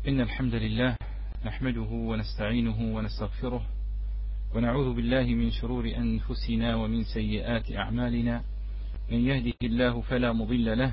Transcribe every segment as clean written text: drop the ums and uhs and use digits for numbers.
إن الحمد لله نحمده ونستعينه ونستغفره ونعوذ بالله من شرور أنفسنا ومن سيئات أعمالنا. من يهده الله فلا مضل له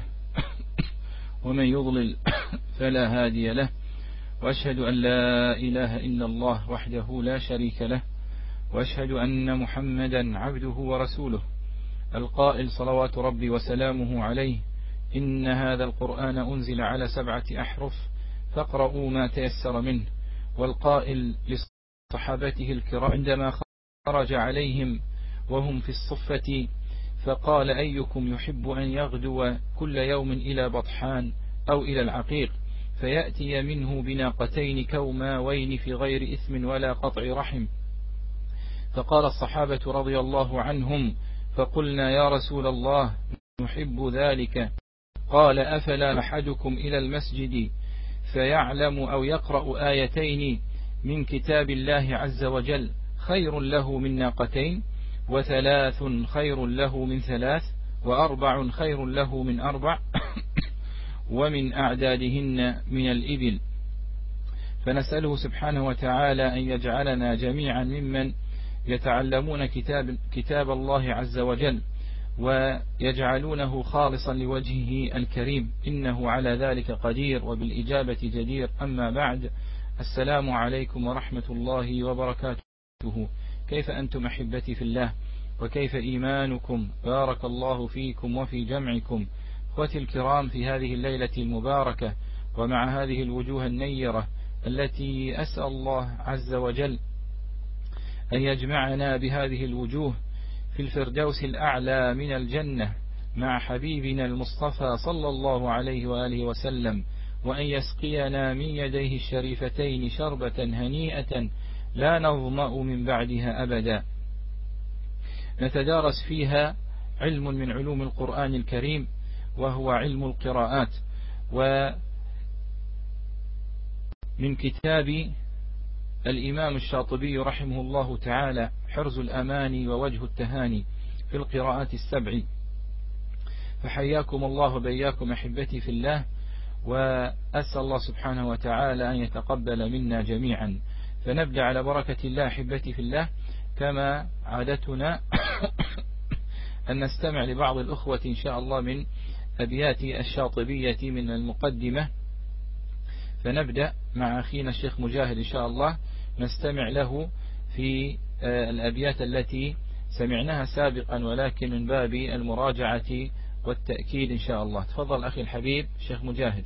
ومن يضلل فلا هادي له، وأشهد أن لا إله إلا الله وحده لا شريك له، وأشهد أن محمدا عبده ورسوله القائل صلوات ربي وسلامه عليه: إن هذا القرآن أنزل على 7 أحرف فاقرؤوا ما تيسر منه. والقائل لصحابته الكرام عندما خرج عليهم وهم في الصفة فقال: أيكم يحب أن يغدو كل يوم إلى بطحان أو إلى العقيق فيأتي منه بناقتين كوماوين في غير إثم ولا قطع رحم؟ فقال الصحابة رضي الله عنهم: فقلنا يا رسول الله نحب ذلك. قال: أفلا أحدكم إلى المسجد فيعلم أو يقرأ آيتين من كتاب الله عز وجل خير له من ناقتين، وثلاث خير له من ثلاث، وأربع خير له من أربع ومن أعدادهن من الإبل. فنسأله سبحانه وتعالى أن يجعلنا جميعا ممن يتعلمون كتاب الله عز وجل ويجعلونه خالصا لوجهه الكريم، إنه على ذلك قدير وبالإجابة جدير. أما بعد، السلام عليكم ورحمة الله وبركاته. كيف أنتم أحبتي في الله، وكيف إيمانكم؟ بارك الله فيكم وفي جمعكم. أخوتي الكرام، في هذه الليلة المباركة ومع هذه الوجوه النيرة التي أسأل الله عز وجل أن يجمعنا بهذه الوجوه في الفردوس الأعلى من الجنة مع حبيبنا المصطفى صلى الله عليه وآله وسلم، وأن يسقينا من يديه الشريفتين شربة هنيئة لا نظمأ من بعدها أبدا، نتدارس فيها علم من علوم القرآن الكريم وهو علم القراءات، ومن كتاب الإمام الشاطبي رحمه الله تعالى حرز الأماني ووجه التهاني في القراءات السبع. فحياكم الله وبياكم أحبتي في الله، وأسأل الله سبحانه وتعالى أن يتقبل منا جميعا. فنبدأ على بركة الله أحبتي في الله، كما عادتنا أن نستمع لبعض الأخوة إن شاء الله من أبيات الشاطبية من المقدمة. فنبدأ مع أخينا الشيخ مجاهد إن شاء الله، نستمع له في الأبيات التي سمعناها سابقا ولكن من باب المراجعة والتأكيد إن شاء الله. تفضل أخي الحبيب شيخ مجاهد.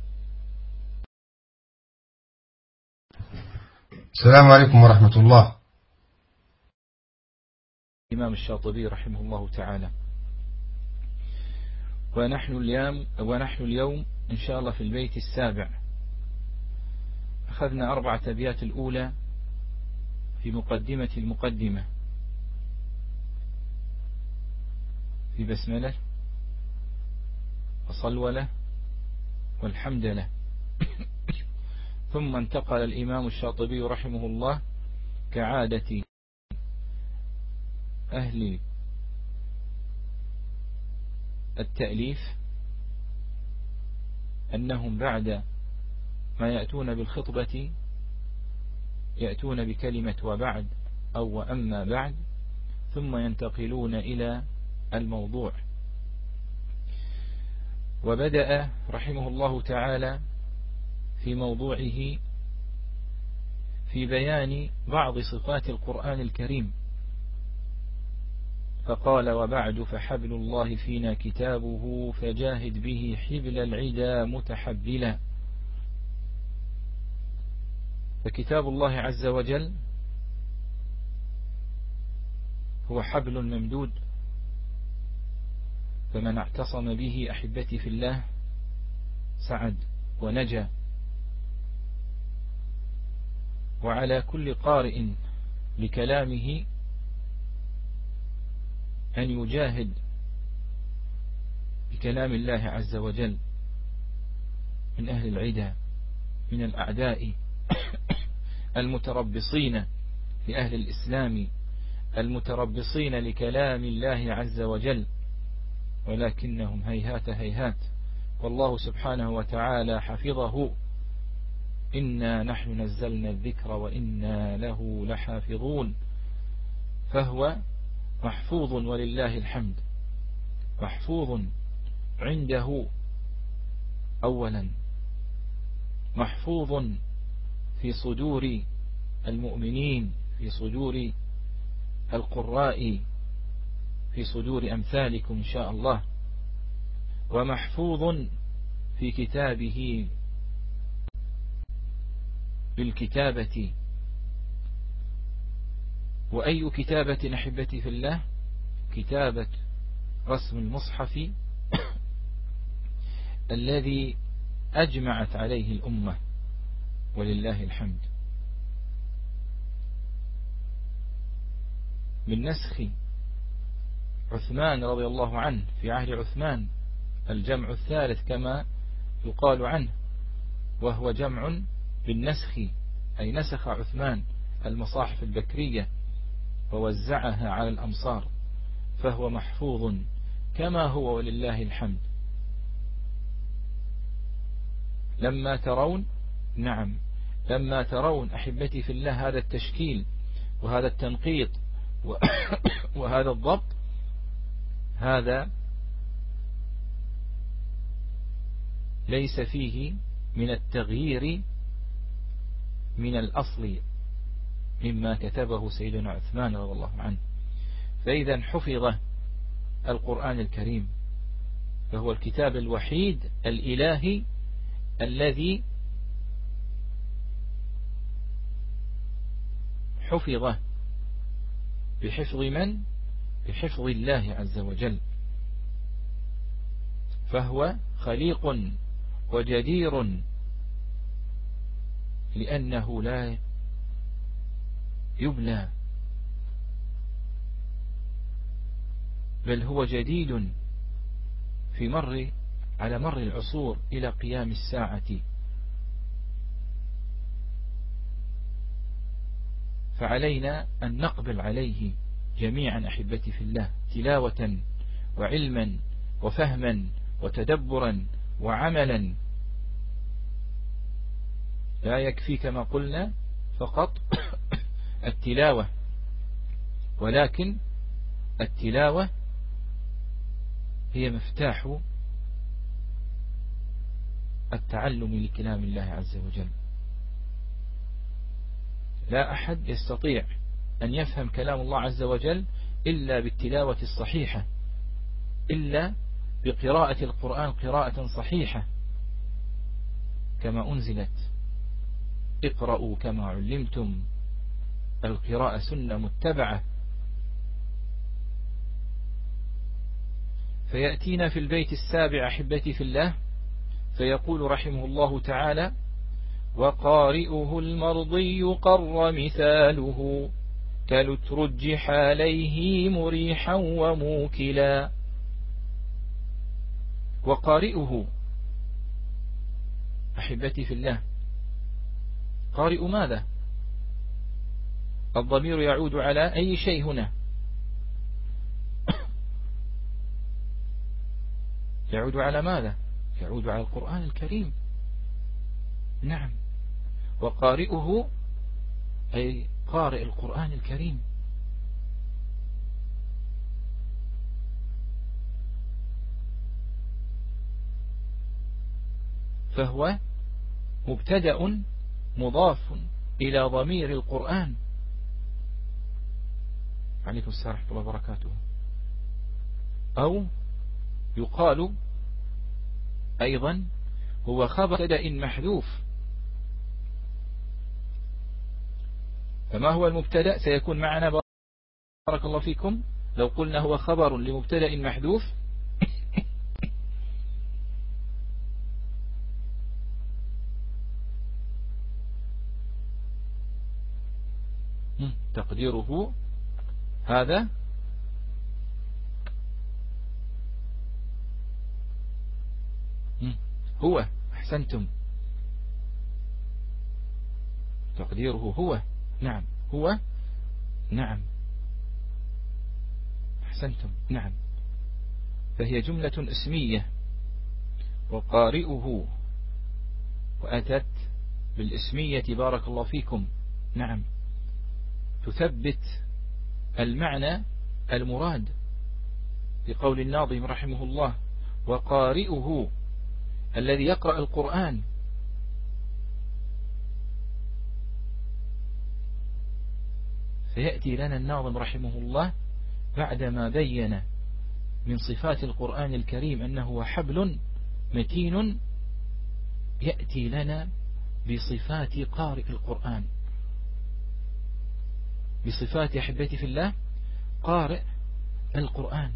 السلام عليكم ورحمة الله. الإمام الشاطبي رحمه الله تعالى. ونحن اليوم إن شاء الله في البيت السابع. أخذنا 4 أبيات الأولى في مقدمة المقدمة في بسملة وصلولة والحمدلة. ثم انتقل الإمام الشاطبي رحمه الله كعادة أهل التأليف أنهم بعد ما يأتون بالخطبة يأتون بكلمة وبعد أو وأما بعد، ثم ينتقلون إلى الموضوع. وبدأ رحمه الله تعالى في موضوعه في بيان بعض صفات القرآن الكريم، فقال: وبعد فحبل الله فينا كتابه فجاهد به حبل العدا متحبلا. فكتاب الله عز وجل هو حبل ممدود، فمن اعتصم به أحبتي في الله سعد ونجا. وعلى كل قارئ لكلامه أن يجاهد بكلام الله عز وجل من أهل العدا، من الأعداء المتربصين لأهل الإسلام، المتربصين لكلام الله عز وجل، ولكنهم هيهات هيهات، والله سبحانه وتعالى حفظه إنا نحن نزلنا الذكر وإنا له لحافظون. فهو محفوظ ولله الحمد، محفوظ عنده أولا، محفوظ في صدور المؤمنين، في صدور القراء، في صدور أمثالكم إن شاء الله، ومحفوظ في كتابه بالكتابة. وأي كتابة أحبتي في الله؟ كتابة رسم المصحف الذي أجمعت عليه الأمة ولله الحمد، من نسخ عثمان رضي الله عنه في عهد عثمان، الجمع الثالث كما يقال عنه، وهو جمع بالنسخ، أي نسخ عثمان المصاحف البكرية ووزعها على الأمصار، فهو محفوظ كما هو ولله الحمد. لما ترون، نعم، لما ترون أحبتي في الله هذا التشكيل وهذا التنقيط وهذا الضبط، هذا ليس فيه من التغيير من الأصل مما كتبه سيدنا عثمان رضي الله عنه. فإذا حفظ القرآن الكريم، فهو الكتاب الوحيد الإلهي الذي حفظ بحفظ من؟ بحفظ الله عز وجل، فهو خليق وجدير، لأنه لا يبلى، بل هو جديد على مر العصور إلى قيام الساعة. فعلينا أن نقبل عليه جميعا أحبتي في الله، تلاوة وعلما وفهما وتدبرا وعملا. لا يكفي كما قلنا فقط التلاوة، ولكن التلاوة هي مفتاح التعلم لكلام الله عز وجل. لا أحد يستطيع أن يفهم كلام الله عز وجل إلا بالتلاوة الصحيحة، إلا بقراءة القرآن قراءة صحيحة كما أنزلت: اقرأوا كما علمتم، القراءة سنة متبعة. فيأتينا في البيت السابع أحبتي في الله فيقول رحمه الله تعالى: وقارئه المرضي قر مثاله كلترجح عليه مريحا وموكلا. وقارئه أحبتي في الله، قارئ ماذا؟ الضمير يعود على أي شيء هنا؟ يعود على ماذا؟ يعود على القرآن الكريم. نعم، وقارئه أي قارئ القرآن الكريم. فهو مبتدأ مضاف إلى ضمير القرآن. عليكم السلام ورحمة الله وبركاته. أو يقال أيضا هو خبر مبتدأ محذوف. فما هو المبتدأ؟ سيكون معنا بارك الله فيكم لو قلنا هو خبر لمبتدأ محذوف تقديره هذا هو. أحسنتم، تقديره هو. نعم، هو. نعم، أحسنتم. نعم، فهي جملة اسمية. وقارئه، وأتت بالاسمية بارك الله فيكم. نعم، تثبت المعنى المراد لقول الناظم رحمه الله: وقارئه الذي يقرأ القرآن. فيأتي لنا الناظم رحمه الله بعدما بين من صفات القرآن الكريم أنه حبل متين، يأتي لنا بصفات قارئ القرآن، بصفات أحبتي في الله قارئ القرآن.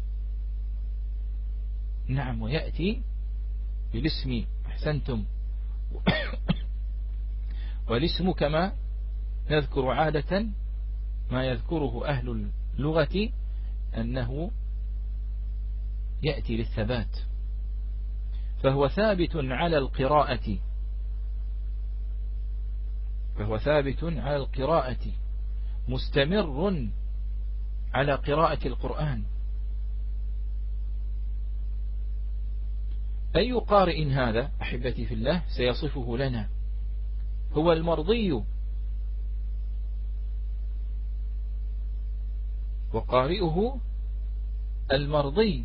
نعم، ويأتي بالاسم، أحسنتم. والاسم كما نذكر عادة ما يذكره أهل اللغة أنه يأتي للثبات، فهو ثابت على القراءة، فهو ثابت على القراءة مستمر على قراءة القرآن. أي قارئ هذا أحبتي في الله سيصفه لنا؟ هو المرضي، وقارئه المرضي.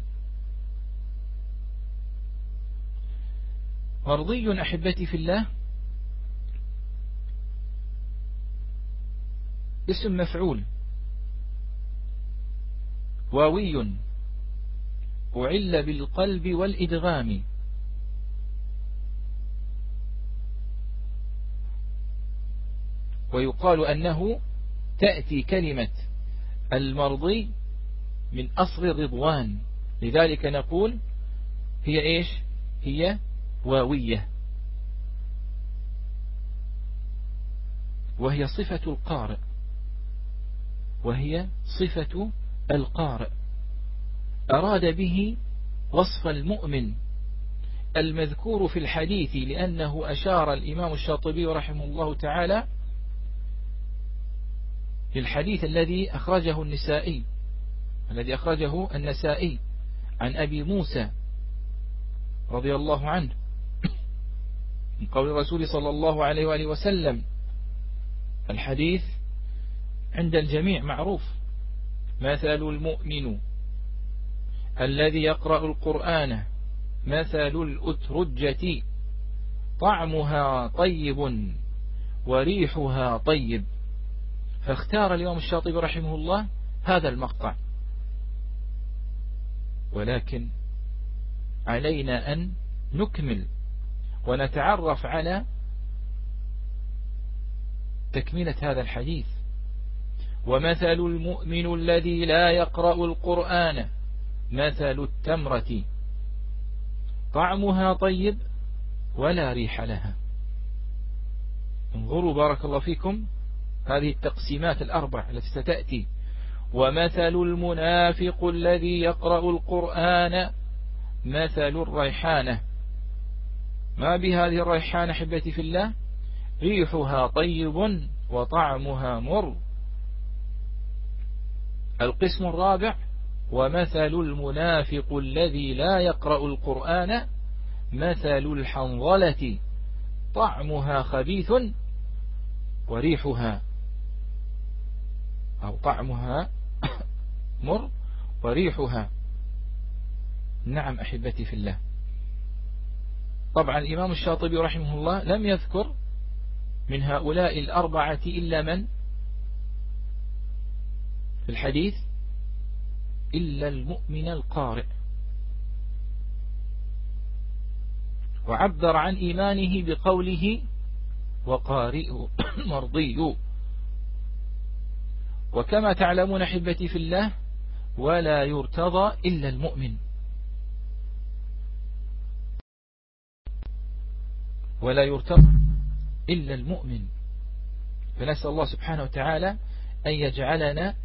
مرضي أحبتي في الله اسم مفعول واوي أعل بالقلب والإدغام، ويقال أنه تأتي كلمة المرضي من أصل الرضوان، لذلك نقول هي إيش؟ هي واوية، وهي صفة القارئ، وهي صفة القارئ. أراد به وصف المؤمن المذكور في الحديث، لأنه أشار الإمام الشاطبي رحمه الله تعالى للحديث الذي أخرجه النسائي عن أبي موسى رضي الله عنه من قول الرسول صلى الله عليه وآله وسلم. الحديث عند الجميع معروف: مثل المؤمن الذي يقرأ القرآن مثل الأترجة طعمها طيب وريحها طيب. فاختار الإمام الشاطبي رحمه الله هذا المقطع، ولكن علينا أن نكمل ونتعرف على تكملة هذا الحديث. ومثل المؤمن الذي لا يقرأ القرآن مثل التمرة طعمها طيب ولا ريح لها. انظروا بارك الله فيكم هذه التقسيمات الأربع التي ستأتي. ومثل المنافق الذي يقرأ القرآن مثل الريحانة. ما بهذه الريحانة حبتي في الله؟ ريحها طيب وطعمها مر. القسم الرابع: ومثل المنافق الذي لا يقرأ القرآن مثل الحنظلة طعمها خبيث وريحها، أو طعمها مر وريحها. نعم أحبتي في الله. طبعا الإمام الشاطبي رحمه الله لم يذكر من هؤلاء الأربعة إلا من في الحديث إلا المؤمن القارئ، وعبر عن إيمانه بقوله وقارئ مرضي. وكما تعلمون أحبتي في الله ولا يرتضى إلا المؤمن، ولا يرتضى إلا المؤمن. فنسأل الله سبحانه وتعالى أن يجعلنا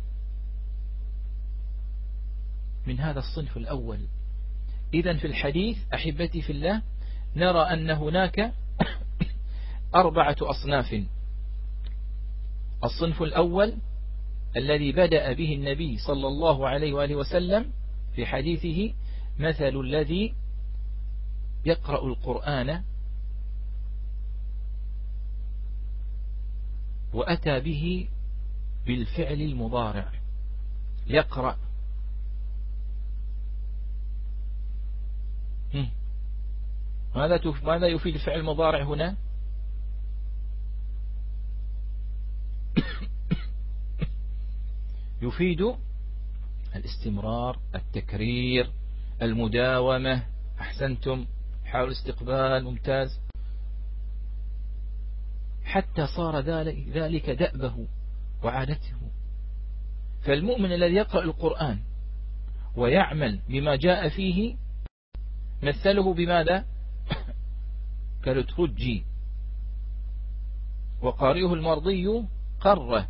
من هذا الصنف الأول. إذن في الحديث أحبتي في الله نرى أن هناك 4 أصناف. الصنف الأول الذي بدأ به النبي صلى الله عليه وآله وسلم في حديثه: مثل الذي يقرأ القرآن وأتى به بالفعل المضارع يقرأ. ماذا يفيد الفعل المضارع هنا؟ يفيد الاستمرار، التكرير، المداومة. أحسنتم، حاول استقبال، ممتاز. حتى صار ذلك دأبه وعادته. فالمؤمن الذي يقرأ القرآن ويعمل بما جاء فيه مثله بماذا؟ كالترجي، وقارئه المرضي قرة.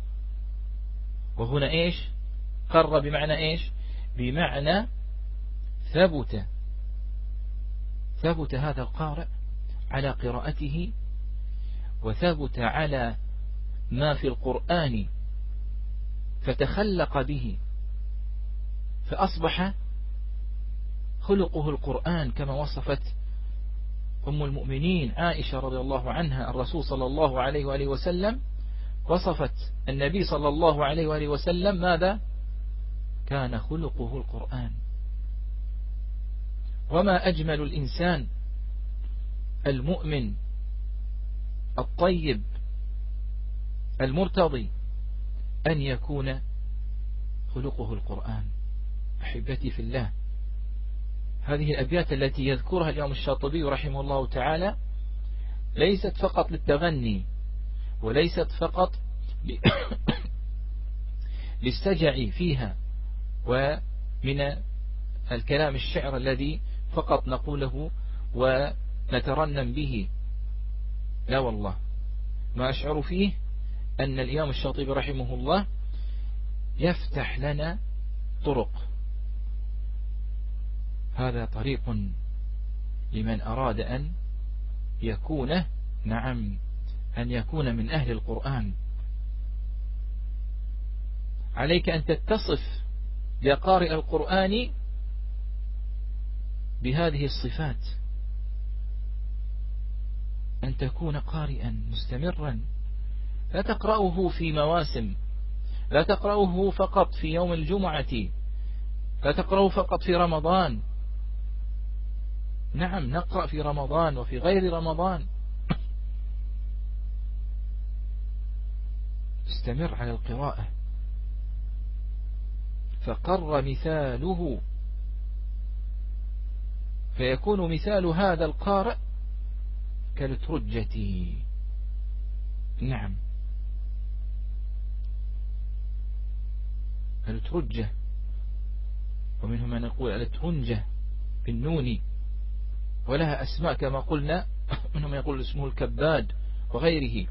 وهنا إيش؟ قرة بمعنى إيش؟ بمعنى ثبت هذا القارئ على قراءته، وثبت على ما في القرآن، فتخلق به، فأصبح خلقه القرآن كما وصفت أم المؤمنين عائشة رضي الله عنها الرسول صلى الله عليه وآله وسلم. وصفت النبي صلى الله عليه وآله وسلم ماذا؟ كان خلقه القرآن. وما أجمل الإنسان المؤمن الطيب المرتضي أن يكون خلقه القرآن. أحبتي في الله، هذه الأبيات التي يذكرها الإمام الشاطبي رحمه الله تعالى ليست فقط للتغني، وليست فقط للسجع فيها ومن الكلام الشعر الذي فقط نقوله ونترنم به. لا والله، ما أشعر فيه أن الإمام الشاطبي رحمه الله يفتح لنا طرق. هذا طريق لمن أراد أن يكون أن يكون من أهل القرآن. عليك أن تتصف يا قارئ القرآن بهذه الصفات، أن تكون قارئا مستمرا، لا تقرأه في مواسم، لا تقرأه فقط في يوم الجمعة، لا تقرأه فقط في رمضان. نعم، نقرأ في رمضان وفي غير رمضان. استمر على القراءة. فقر مثاله، فيكون مثال هذا القارئ كالترجة. نعم، الترجة، ومنهم من يقول الترنجة بالنون، ولها أسماء كما قلنا، منهم يقول اسمه الكباد وغيره.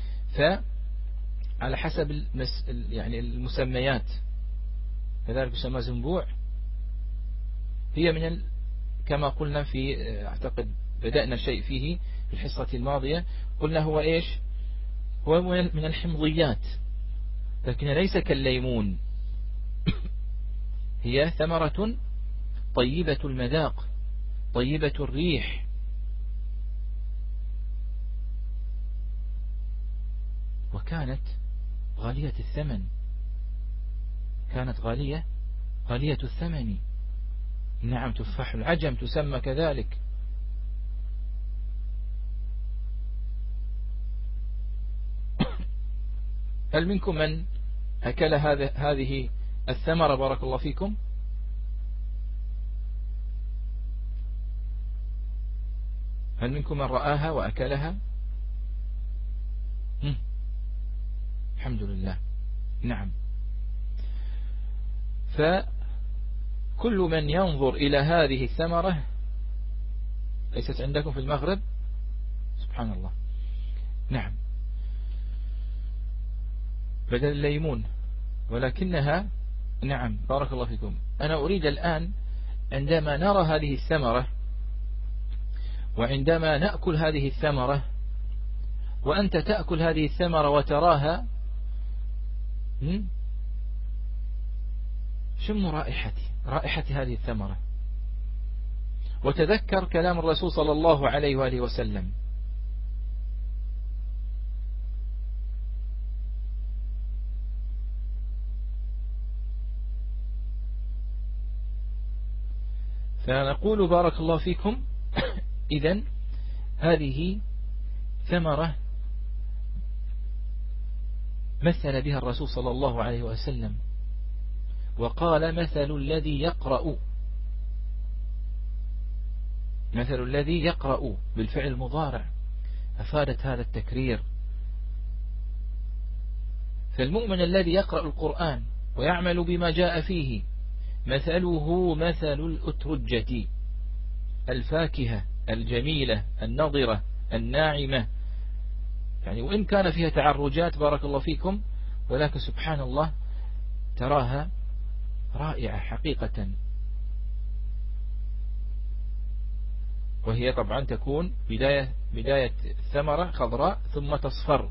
فعلى حسب يعني المسميات. كذلك يسمى زنبوع. هي من كما قلنا في أعتقد بدأنا شيء فيه في الحصة الماضية، قلنا هو إيش؟ هو من الحمضيات، لكن ليس كالليمون. هي ثمرة طيبة المذاق، طيبة الريح. وكانت غالية الثمن، كانت غالية الثمن. نعم، تفاح العجم تسمى كذلك. هل منكم من أكل هذه الثمرة؟ بارك الله فيكم. هل منكم من رآها وأكلها؟ الحمد لله. نعم، فكل من ينظر إلى هذه الثمرة، ليست عندكم في المغرب؟ سبحان الله. نعم، بدل الليمون، ولكنها نعم بارك الله فيكم. أنا أريد الآن عندما نرى هذه الثمرة، وعندما نأكل هذه الثمرة، وأنت تأكل هذه الثمرة وتراها، شم رائحة هذه الثمرة، وتذكر كلام الرسول صلى الله عليه وآله وسلم. فنقول بارك الله فيكم إذن هذه ثمرة مثل بها الرسول صلى الله عليه وسلم، وقال مثل الذي يقرأ بالفعل المضارع، أفادت هذا التكرير. فالمؤمن الذي يقرأ القرآن ويعمل بما جاء فيه مثله مثل الأترجة الفاكهة الجميلة النضرة الناعمة، يعني وإن كان فيها تعرجات بارك الله فيكم، ولكن سبحان الله تراها رائعة حقيقة. وهي طبعا تكون بداية ثمرة خضراء ثم تصفر،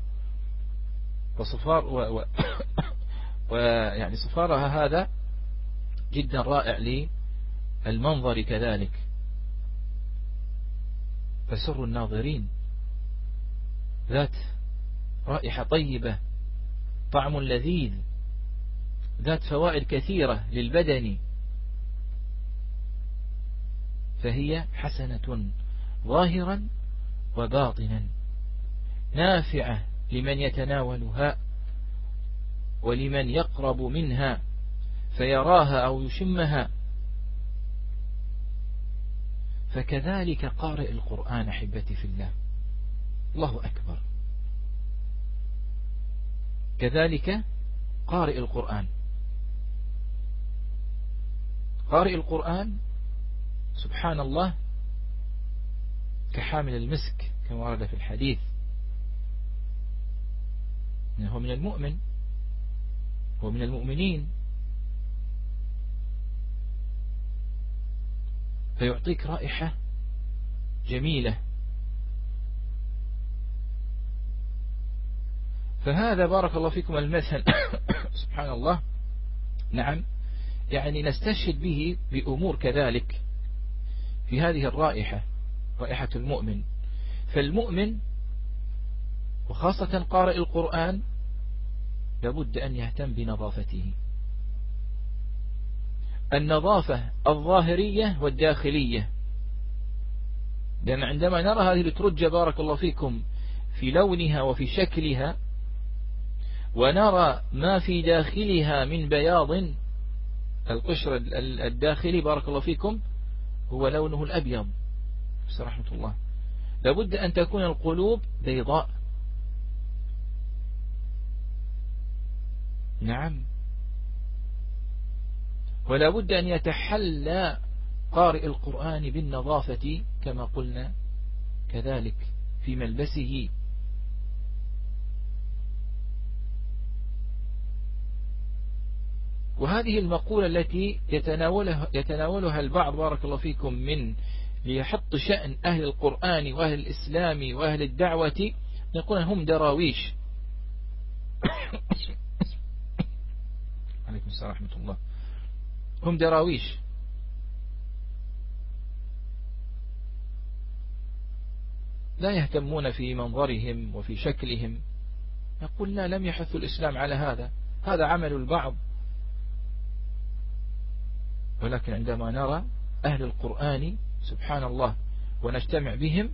ويعني صفارها هذا جدا رائع للمنظر كذلك، فسر الناظرين، ذات رائحة طيبة، طعم لذيذ، ذات فوائد كثيرة للبدن، فهي حسنة ظاهرا وباطنا، نافعة لمن يتناولها ولمن يقرب منها فيراها أو يشمها. فكذلك قارئ القرآن أحبتي في الله، الله أكبر، كذلك قارئ القرآن سبحان الله كحامل المسك كما ورد في الحديث، إنه من المؤمن ومن المؤمنين، فيعطيك رائحة جميلة. فهذا بارك الله فيكم المثل سبحان الله. نعم، يعني نستشهد به بأمور كذلك في هذه الرائحة، رائحة المؤمن. فالمؤمن وخاصة قارئ القرآن لابد أن يهتم بنظافته، النظافة الظاهرية والداخلية، لأن عندما نرى هذه الأترجة بارك الله فيكم في لونها وفي شكلها، ونرى ما في داخلها من بياض القشر الداخلي بارك الله فيكم هو لونه الأبيض، بس رحمة الله، لابد أن تكون القلوب بيضاء. نعم، ولا بد أن يتحلى قارئ القرآن بالنظافة كما قلنا كذلك في ملبسه. وهذه المقولة التي يتناولها البعض بارك الله فيكم من ليحط شأن أهل القرآن وأهل الإسلام وأهل الدعوة، يقول هم دراويش عليكم السلام ورحمة الله، هم دراويش، لا يهتمون في منظرهم وفي شكلهم. يقول لا، لم يحث الإسلام على هذا عمل البعض. ولكن عندما نرى أهل القرآن سبحان الله ونجتمع بهم،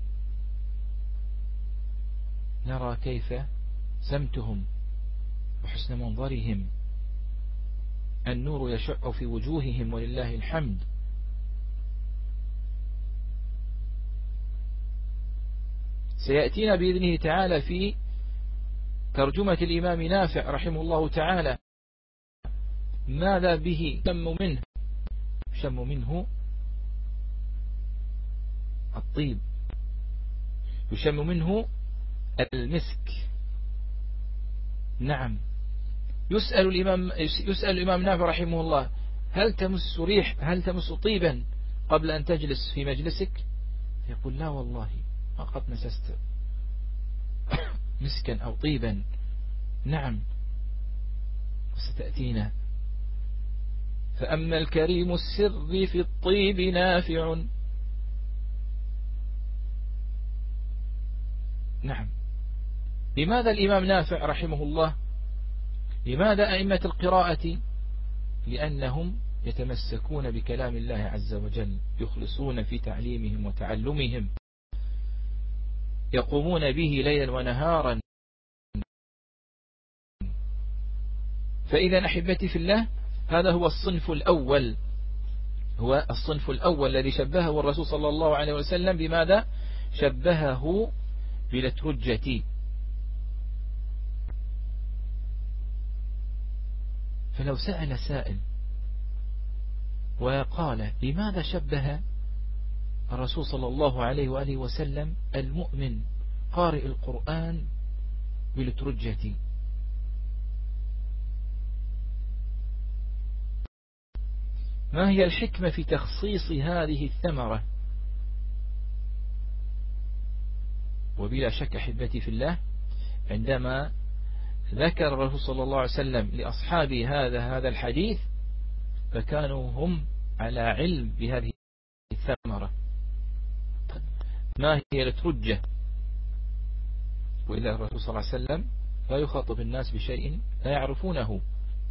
نرى كيف سمتهم وحسن منظرهم، النور يشع في وجوههم ولله الحمد. سيأتينا بإذنه تعالى في ترجمة الإمام نافع رحمه الله تعالى ماذا به شم منه الطيب، يشم منه المسك. نعم، يسأل الإمام نافع رحمه الله هل تمس طيبا قبل أن تجلس في مجلسك؟ يقول لا والله ما قد مسست مسكا أو طيبا. نعم، ستأتينا. فأما الكريم السر في الطيب نافع. نعم، لماذا الإمام نافع رحمه الله، لماذا أئمة القراءة؟ لأنهم يتمسكون بكلام الله عز وجل، يخلصون في تعليمهم وتعلمهم، يقومون به ليلا ونهارا. فإذا أحبتي في الله، هذا هو الصنف الأول، هو الصنف الأول الذي شبهه الرسول صلى الله عليه وسلم بماذا؟ شبهه بالترجة. فلو سأل سائل وقال لماذا شبه الرسول صلى الله عليه وآله وسلم المؤمن قارئ القرآن بالترجة؟ ما هي الحكمة في تخصيص هذه الثمرة؟ وبلا شك أحبتي في الله، عندما ذكر الرسول صلى الله عليه وسلم لأصحابه هذا الحديث، فكانوا هم على علم بهذه الثمرة. ما هي الترجة؟ وإلا الرسول صلى الله عليه وسلم لا يخاطب الناس بشيء لا يعرفونه.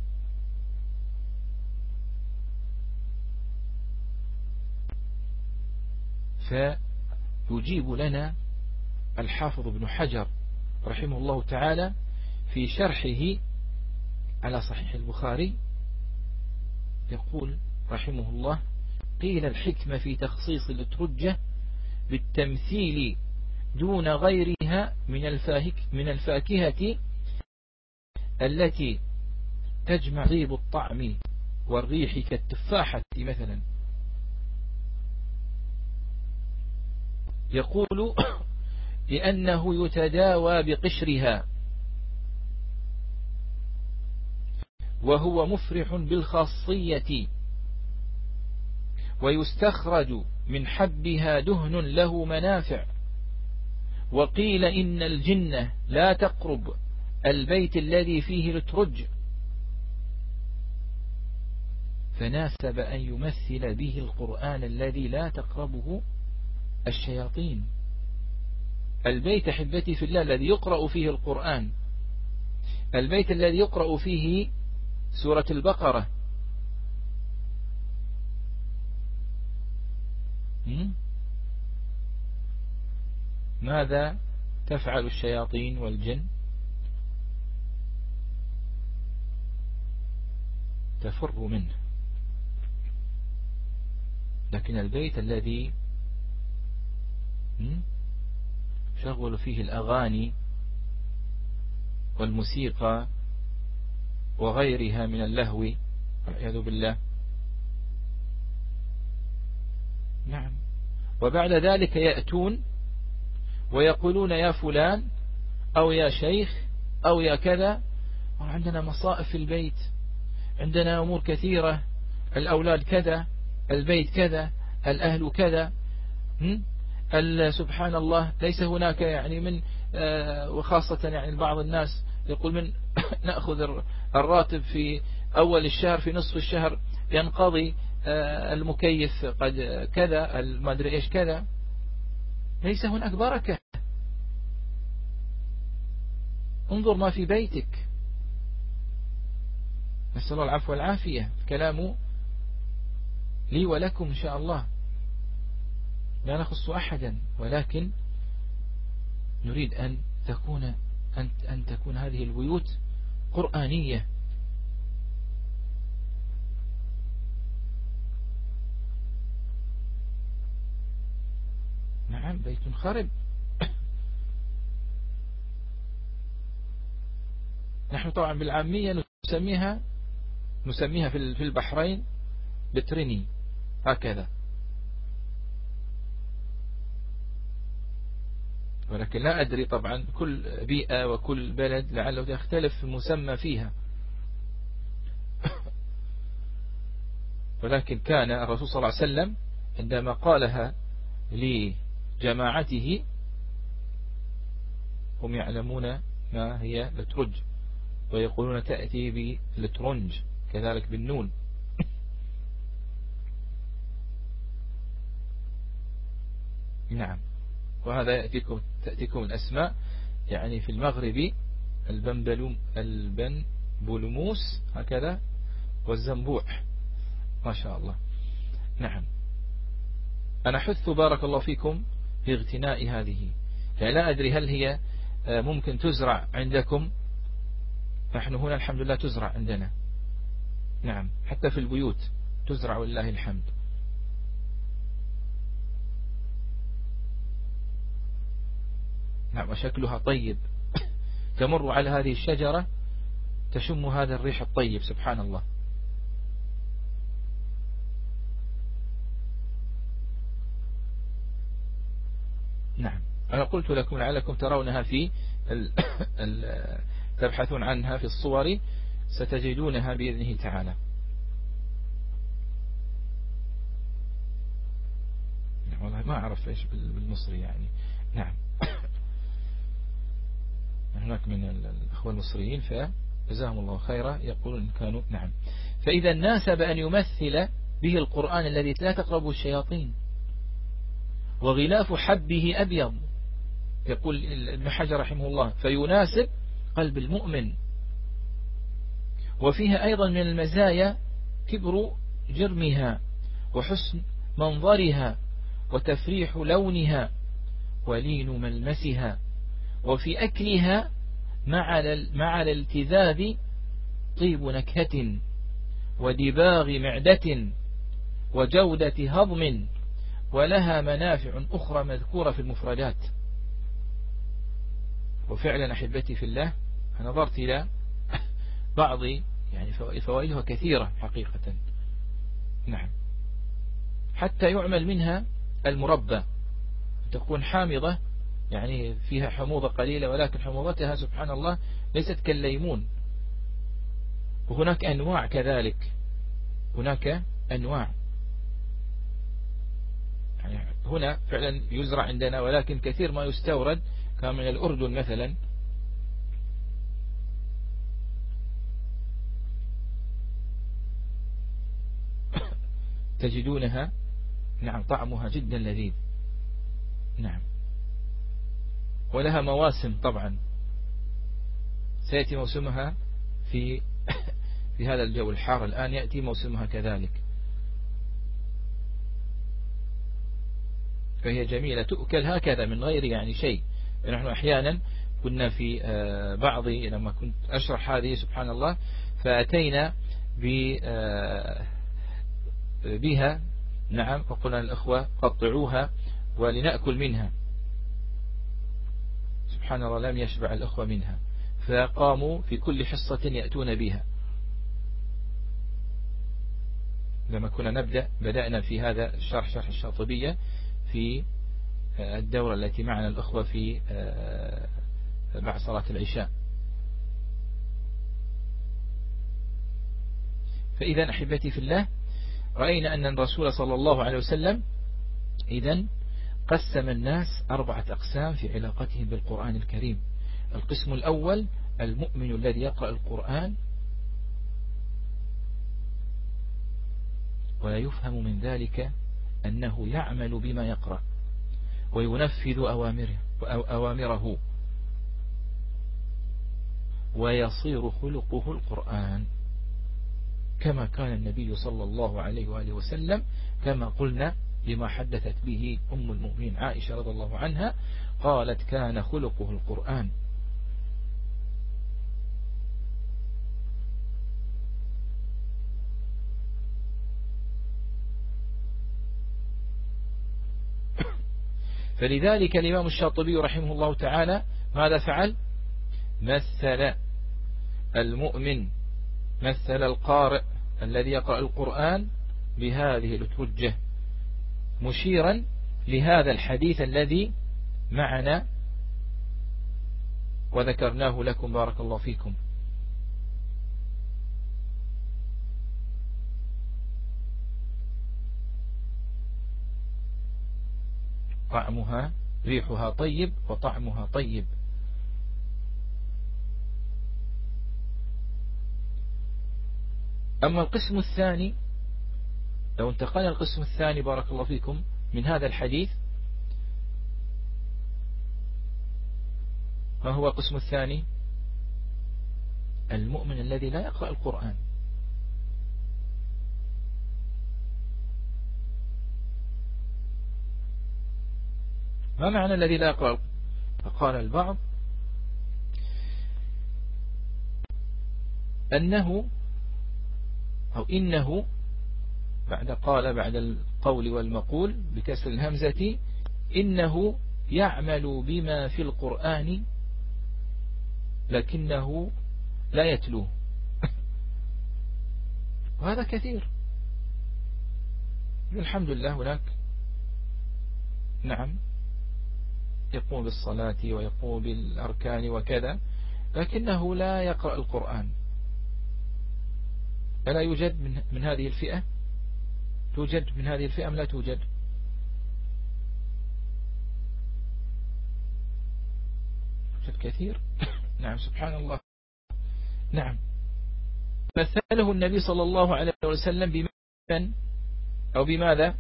فيجيب لنا الحافظ ابن حجر رحمه الله تعالى في شرحه على صحيح البخاري، يقول رحمه الله: قيل الحكمة في تخصيص الترجة بالتمثيل دون غيرها من الفاكهة التي تجمع طيب الطعم والريح كالتفاحة مثلا. يقول: لأنه يتداوى بقشرها، وهو مفرح بالخاصية، ويستخرج من حبها دهن له منافع. وقيل إن الجنة لا تقرب البيت الذي فيه الترج، فناسب أن يمثل به القرآن الذي لا تقربه الشياطين. البيت أحبتي في الله الذي يقرأ فيه القرآن، البيت الذي يقرأ فيه سورة البقرة، ماذا تفعل الشياطين والجن؟ تفر منه. لكن البيت الذي شغل فيه الأغاني والموسيقى وغيرها من اللهو والعياذ بالله، نعم، وبعد ذلك يأتون ويقولون يا فلان أو يا شيخ أو يا كذا، عندنا مصائب في البيت، عندنا أمور كثيرة، الأولاد كذا، البيت كذا، الأهل كذا، سبحان الله، ليس هناك يعني من وخاصة يعني بعض الناس يقول من نأخذ الراتب في أول الشهر، في نصف الشهر ينقضي، المكيف قد كذا، ما أدري إيش كذا، ليس هناك بركة. انظر ما في بيتك. نسأل الله العفو والعافية. الكلام لي ولكم إن شاء الله، لا نخص أحدا، ولكن نريد أن تكون هذه البيوت قرآنية. نعم، بيت خرب. نحن طبعا بالعامية نسميها في البحرين بتريني، هكذا، ولكن لا أدري طبعا كل بيئة وكل بلد لعله يختلف المسمى فيها. ولكن كان الرسول صلى الله عليه وسلم عندما قالها لجماعته هم يعلمون ما هي الترج، ويقولون تأتي بالترنج كذلك بالنون. نعم، وهذا تأتيكم الأسماء يعني في المغرب البنبلوموس هكذا، والزنبوع ما شاء الله. نعم. أنا أحث بارك الله فيكم في اغتناء هذه، يعني لا أدري هل هي ممكن تزرع عندكم. نحن هنا الحمد لله تزرع عندنا، نعم، حتى في البيوت تزرع ولله الحمد. نعم، وشكلها طيب. تمر على هذه الشجرة تشم هذا الريح الطيب، سبحان الله. نعم، أنا قلت لكم لعلكم ترونها في تبحثون عنها في الصور، ستجدونها بإذنه تعالى. والله ما أعرف إيش بالمصري يعني. نعم. هناك من الأخوة المصريين فجزاهم الله خيرا يقولون إن كانوا. نعم. فإذا ناسب أن يمثل به القرآن الذي لا تقربه الشياطين، وغلاف حبه أبيض، يقول ابن حجر رحمه الله، فيناسب قلب المؤمن. وفيها أيضا من المزايا كبر جرمها، وحسن منظرها، وتفريح لونها، ولين ملمسها، وفي أكلها مع الالتذاذ طيب نكهة، ودباغ معدة، وجودة هضم، ولها منافع أخرى مذكورة في المفردات. وفعلا أحبتي في الله، نظرت إلى بعض يعني فوائدها كثيرة حقيقة. نعم، حتى يعمل منها المربى، تكون حامضة، يعني فيها حموضة قليلة، ولكن حموضتها سبحان الله ليست كالليمون. وهناك أنواع كذلك، هناك أنواع، يعني هنا فعلا يزرع عندنا، ولكن كثير ما يستورد، كان من الأردن مثلا. تجدونها، نعم، طعمها جدا لذيذ. نعم، ولها مواسم طبعا، سيأتي موسمها في في هذا الجو الحار الآن، يأتي موسمها كذلك. فهي جميلة تؤكل هكذا من غير يعني شيء. نحن أحيانا كنا في بعض، لما كنت أشرح هذه سبحان الله، فأتينا بها، نعم، وقلنا للأخوة قطعوها ولنأكل منها. سبحان الله لم يشبع الأخوة منها، فقاموا في كل حصة يأتون بها. لما كنا بدأنا في هذا الشرح، شرح الشاطبية، في الدورة التي معنا الأخوة في بعد صلاة العشاء. فإذا أحبتي في الله، رأينا أن الرسول صلى الله عليه وسلم إذن قسم الناس 4 أقسام في علاقتهم بالقرآن الكريم. القسم الأول المؤمن الذي يقرأ القرآن ولا يفهم من ذلك أنه يعمل بما يقرأ وينفذ أوامره ويصير خلقه القرآن، كما كان النبي صلى الله عليه وآله وسلم، كما قلنا لما حدثت به أم المؤمنين عائشة رضي الله عنها، قالت كان خلقه القرآن. فلذلك الإمام الشاطبي رحمه الله تعالى ماذا فعل؟ مثل المؤمن، مثل القارئ الذي يقرأ القرآن بهذه الأترجة، مشيرا لهذا الحديث الذي معنا وذكرناه لكم بارك الله فيكم. طعمها ريحها طيب وطعمها طيب. أما القسم الثاني، لو انتقلنا القسم الثاني بارك الله فيكم من هذا الحديث، ما هو القسم الثاني؟ المؤمن الذي لا يقرأ القرآن. ما معنى الذي لا يقرأ؟ فقال البعض أنه أو إنه بعد القول والمقول بكسر الهمزة، إنه يعمل بما في القرآن لكنه لا يتلوه. وهذا كثير. الحمد لله هناك نعم يقوم بالصلاة ويقوم بالأركان وكذا، لكنه لا يقرأ القرآن. ألا يوجد من هذه الفئة؟ توجد من هذه الفئة أم لا توجد؟ توجد كثير. نعم سبحان الله. نعم. مثله النبي صلى الله عليه وسلم بمن أو بماذا؟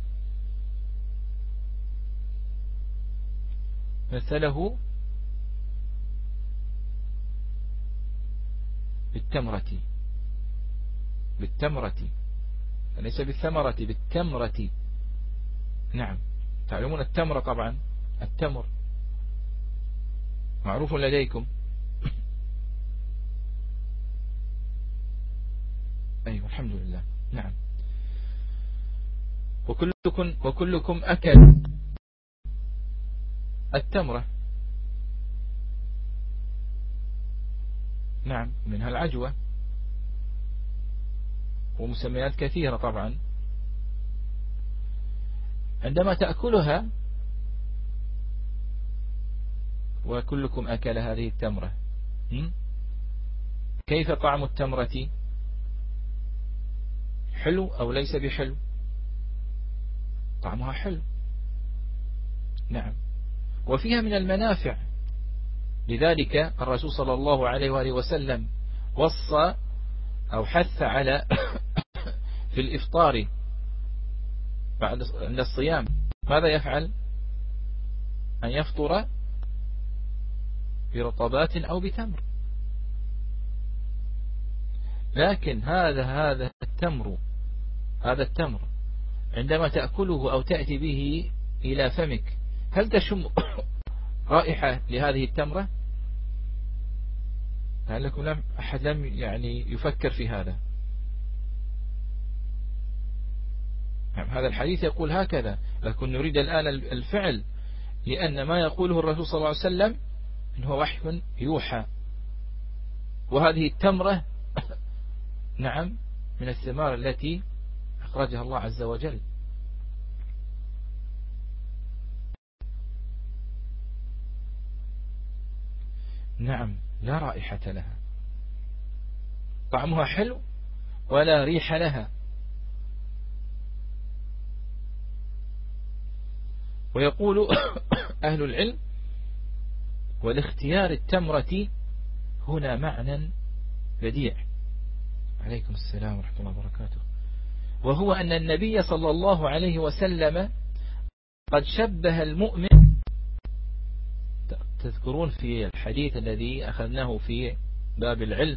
مثله بالتمرة ليس بالثمرة، بالتمرة. نعم تعلمون التمرة طبعا، التمر معروف لديكم. أيوة الحمد لله. نعم. وكلكم أكل التمرة. نعم منها العجوة ومسميات كثيرة طبعا. عندما تأكلها وكلكم أكل هذه التمرة، كيف طعم التمرة؟ حلو أو ليس بحلو؟ طعمها حلو. نعم. وفيها من المنافع، لذلك الرسول صلى الله عليه وآله وسلم وصى أو حث على في الإفطار عند الصيام ماذا يفعل؟ أن يفطر برطبات أو بتمر. لكن هذا التمر عندما تأكله أو تأتي به إلى فمك، هل تشم رائحة لهذه التمرة؟ لعلكم أحد لم يعني يفكر في هذا. هذا الحديث يقول هكذا، لكن نريد الآن الفعل، لأن ما يقوله الرسول صلى الله عليه وسلم هو وحي يوحى. وهذه التمرة نعم من الثمار التي أخرجها الله عز وجل. نعم لا رائحة لها، طعمها حلو ولا ريح لها. ويقول أهل العلم والاختيار التمرة هنا معنى بديع. عليكم السلام ورحمة الله وبركاته. وهو أن النبي صلى الله عليه وسلم قد شبه المؤمن. تذكرون في الحديث الذي أخذناه في باب العلم،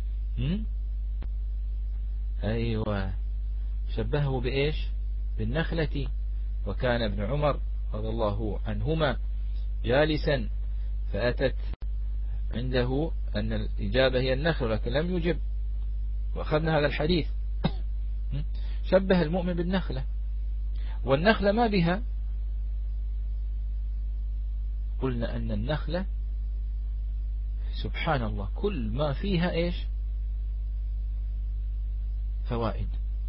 أيوة شبهه بإيش؟ بالنخلة. وكان ابن عمر رضي الله عنهما جالسا فأتت عنده أن الإجابة هي النخل، لكن لم يجب، وأخذنا هذا الحديث. شبه المؤمن بالنخلة، والنخلة ما بها؟ قلنا أن النخلة سبحان الله كل ما فيها إيش؟ فوائد.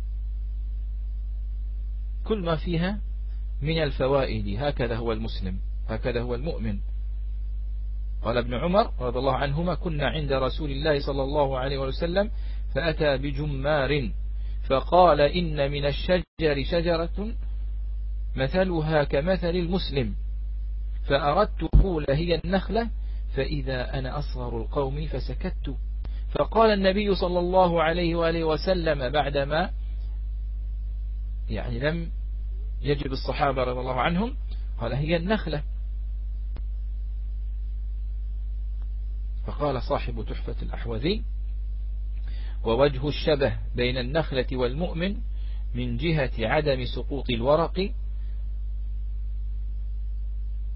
كل ما فيها من الفوائد. هكذا هو المسلم، هكذا هو المؤمن. قال ابن عمر رضي الله عنهما: كنا عند رسول الله صلى الله عليه وسلم فأتى بجمار فقال: إن من الشجر شجرة مثلها كمثل المسلم، فأردت أقول هي النخلة، فإذا أنا أصغر القوم فسكت. فقال النبي صلى الله عليه وآله وسلم بعدما يعني لم يجب الصحابة رضي الله عنهم، قال: هي النخلة. فقال صاحب تحفة الأحوذي: ووجه الشبه بين النخلة والمؤمن من جهة عدم سقوط الورق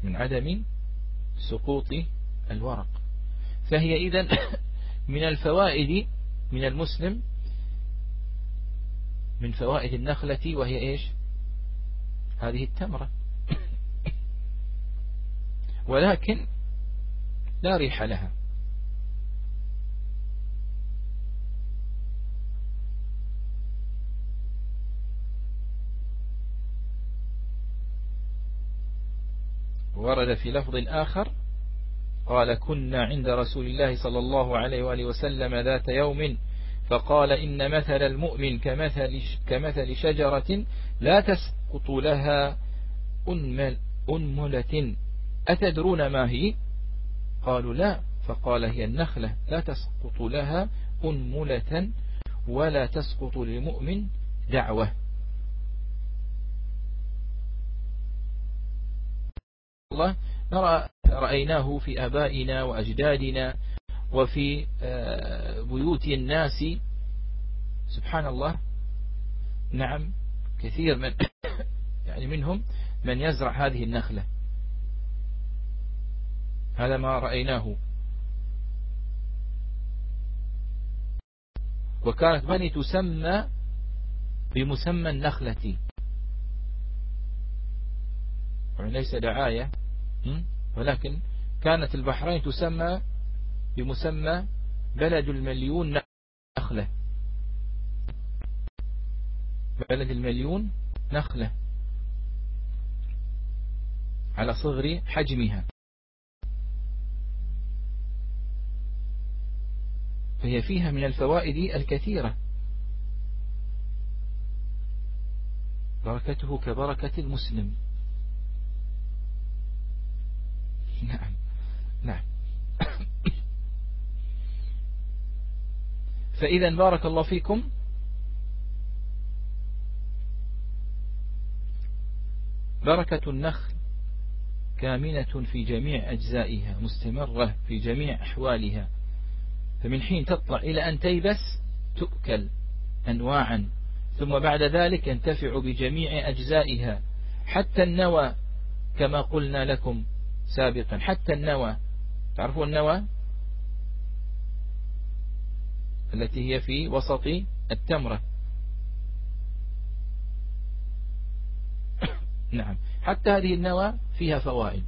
من عدم سقوط الورق. فهي إذن من الفوائد من المسلم، من فوائد النخلة، وهي إيش؟ هذه التمرة. ولكن لا ريح لها. ورد في لفظ آخر قال: كنا عند رسول الله صلى الله عليه وآله وسلم ذات يوم فقال: إن مثل المؤمن كمثل شجرة لا تسقط لها أنملة، أتدرون ما هي؟ قالوا: لا. فقال: هي النخلة لا تسقط لها أنملة ولا تسقط للمؤمن دعوة. الله رأيناه في آبائنا وأجدادنا وفي بيوت الناس، سبحان الله. نعم، كثير من يعني منهم من يزرع هذه النخلة. هذا ما رأيناه. وكانت بني تسمى بمسمى النخلة، ليس دعاية، ولكن كانت البحرين تسمى بمسمى بلد المليون نخلة، بلد المليون نخلة، على صغر حجمها. فهي فيها من الفوائد الكثيرة، بركته كبركة المسلم. نعم نعم. فإذا بارك الله فيكم، بركة النخل كامنة في جميع أجزائها، مستمرة في جميع أحوالها، فمن حين تطلع إلى أن تيبس تؤكل أنواعا، ثم بعد ذلك ينتفع بجميع أجزائها، حتى النوى كما قلنا لكم سابقا، حتى النوى. تعرفون النوى التي هي في وسط التمرة؟ نعم، حتى هذه النوى فيها فوائد.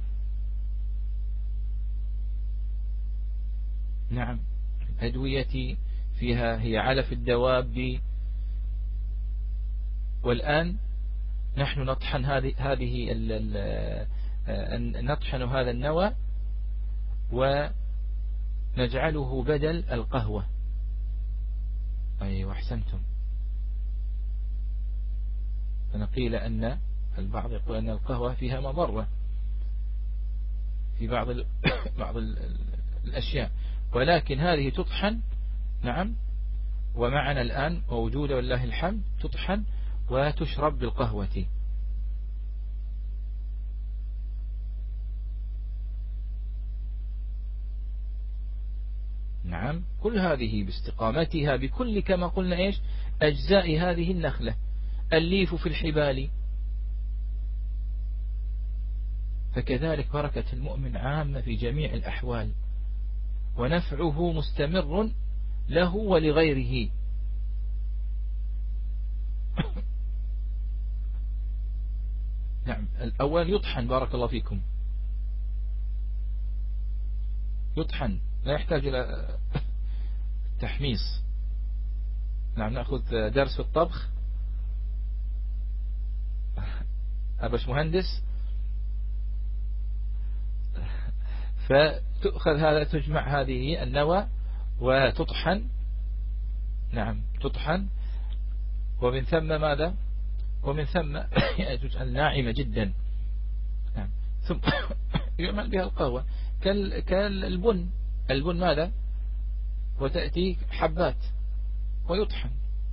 نعم، أدوية فيها، هي علف الدواب. والآن نحن نطحن نطحن هذا النوى ونجعله بدل القهوة. أيوة، أحسنتم. فنقيل أن البعض يقول أن القهوة فيها مضرة في بعض الأشياء، ولكن هذه تطحن. نعم، ومعنا الآن موجودة والله الحمد، تطحن وتشرب بالقهوة. نعم، كل هذه باستقامتها بكل كما قلنا إيش أجزاء هذه النخلة. الليف في الحبال، فكذلك بركة المؤمن عامة في جميع الأحوال، ونفعه مستمر له ولغيره. نعم، الأول يطحن، بارك الله فيكم، يطحن، لا يحتاج إلى تحميص. نعم، نأخذ درس في الطبخ، أباش مهندس. فتأخذ هذا، تجمع هذه النوى وتطحن. نعم، تطحن، ومن ثم ماذا؟ ومن ثم تجعل ناعمة جدا. نعم، ثم يعمل بها القهوة كالبن. البن ماذا؟ وتأتي حبات ويطحن.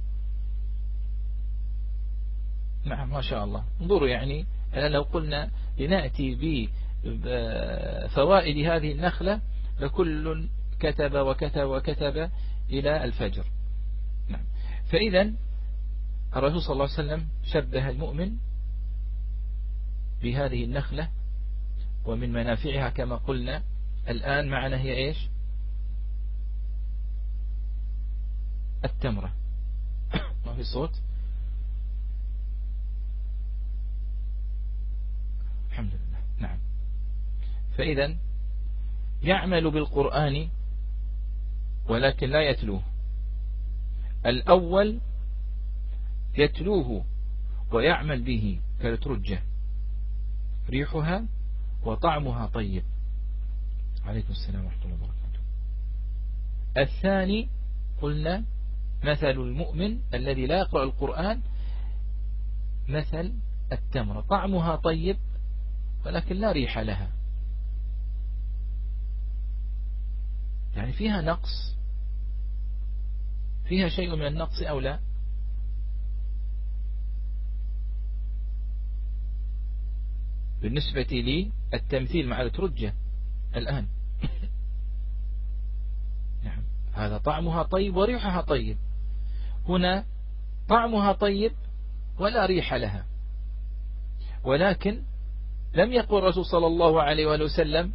نعم، ما شاء الله. انظروا، يعني أنا لو قلنا لنأتي بفوائد هذه النخلة لكل كتب وكتب وكتب إلى الفجر. نعم. فإذا الرسول صلى الله عليه وسلم شبه المؤمن بهذه النخلة ومن منافعها كما قلنا الآن معنا هي إيش؟ التمرة. ما في صوت؟ الحمد لله. نعم. فإذا يعمل بالقرآن ولكن لا يتلوه. الأول يتلوه ويعمل به كالترجة ريحها وطعمها طيب. عليكم السلام ورحمة الله وبركاته. الثاني قلنا مثل المؤمن الذي لا يقرأ القرآن مثل التمرة طعمها طيب ولكن لا ريح لها، يعني فيها نقص، فيها شيء من النقص أو لا؟ بالنسبة لي التمثيل مع الترجة الآن نعم، هذا طعمها طيب وريحها طيب. هنا طعمها طيب ولا ريح لها، ولكن لم يقل الرسول صلى الله عليه وآله وسلم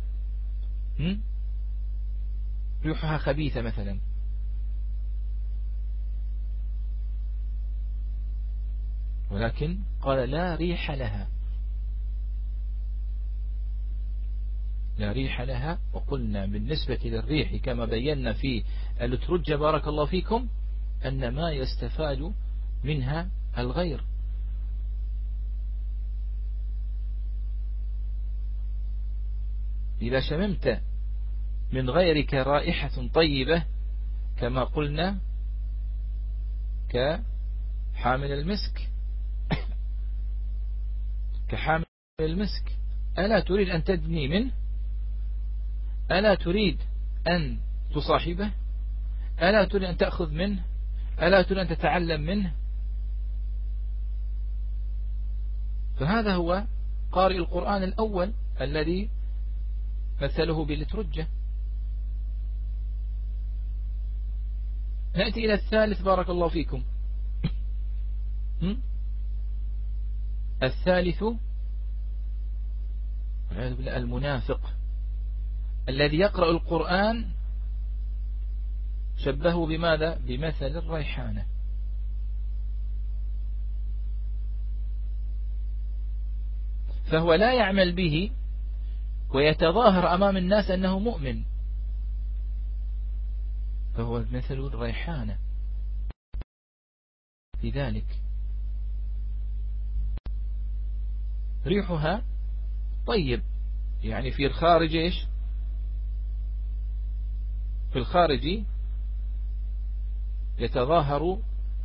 ريحها خبيثة مثلا، ولكن قال لا ريح لها، لا ريح لها. وقلنا بالنسبة للريح كما بينا في الترجة بارك الله فيكم أن ما يستفاد منها الغير. إذا شممت من غيرك رائحة طيبة كما قلنا كحامل المسك، كحامل المسك، ألا تريد أن تدني منه؟ ألا تريد أن تصاحبه؟ ألا تريد أن تأخذ منه؟ ألا تريد أن تتعلم منه؟ فهذا هو قارئ القرآن الأول الذي مثله بالترجة. نأتي إلى الثالث بارك الله فيكم. الثالث المنافق الذي يقرأ القرآن شبهه بماذا؟ بمثل الريحانة. فهو لا يعمل به ويتظاهر أمام الناس أنه مؤمن، فهو مثل الريحانة في ذلك، ريحها طيب، يعني في الخارج إيش؟ في الخارج يتظاهر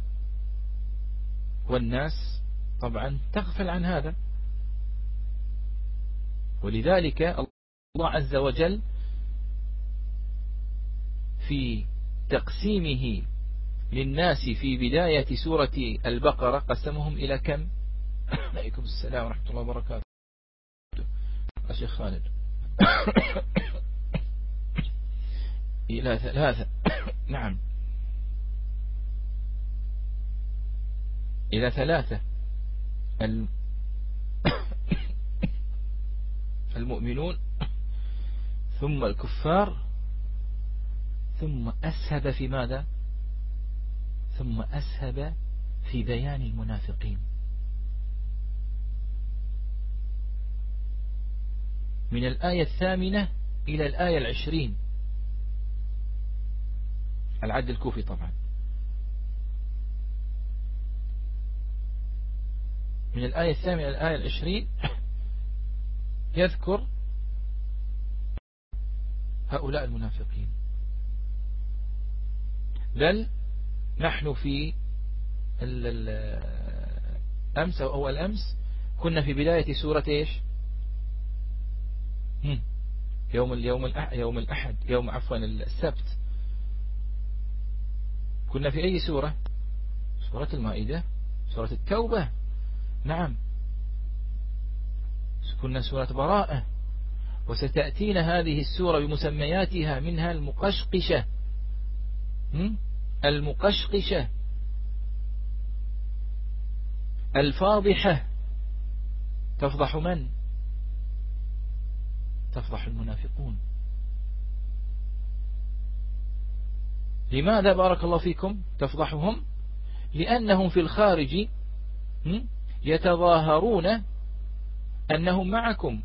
والناس طبعا تغفل عن هذا. ولذلك الله عز وجل في تقسيمه للناس في بداية سورة البقرة قسمهم إلى كم؟ عليكم السلام ورحمة الله وبركاته الشيخ خالد. إلى ثلاثة. نعم، إلى ثلاثة: المؤمنون ثم الكفار ثم أسهب في ماذا؟ ثم أسهب في بيان المنافقين. من الآية 8 إلى الآية 20 العد الكوفي طبعا. من الآية 8 إلى الآية 20 يذكر هؤلاء المنافقين. بل نحن في الأمس أو أول أمس كنا في بداية سورة إيش؟ يوم الأحد، عفوا السبت. كنا في أي سورة؟ سورة المائدة، سورة التوبة. نعم، كنا سورة براءة، وستأتينا هذه السورة بمسمياتها، منها المقشقشة. المقشقشة، الفاضحة، تفضح من؟ تفضح المنافقون. لماذا بارك الله فيكم تفضحهم؟ لأنهم في الخارج يتظاهرون أنهم معكم،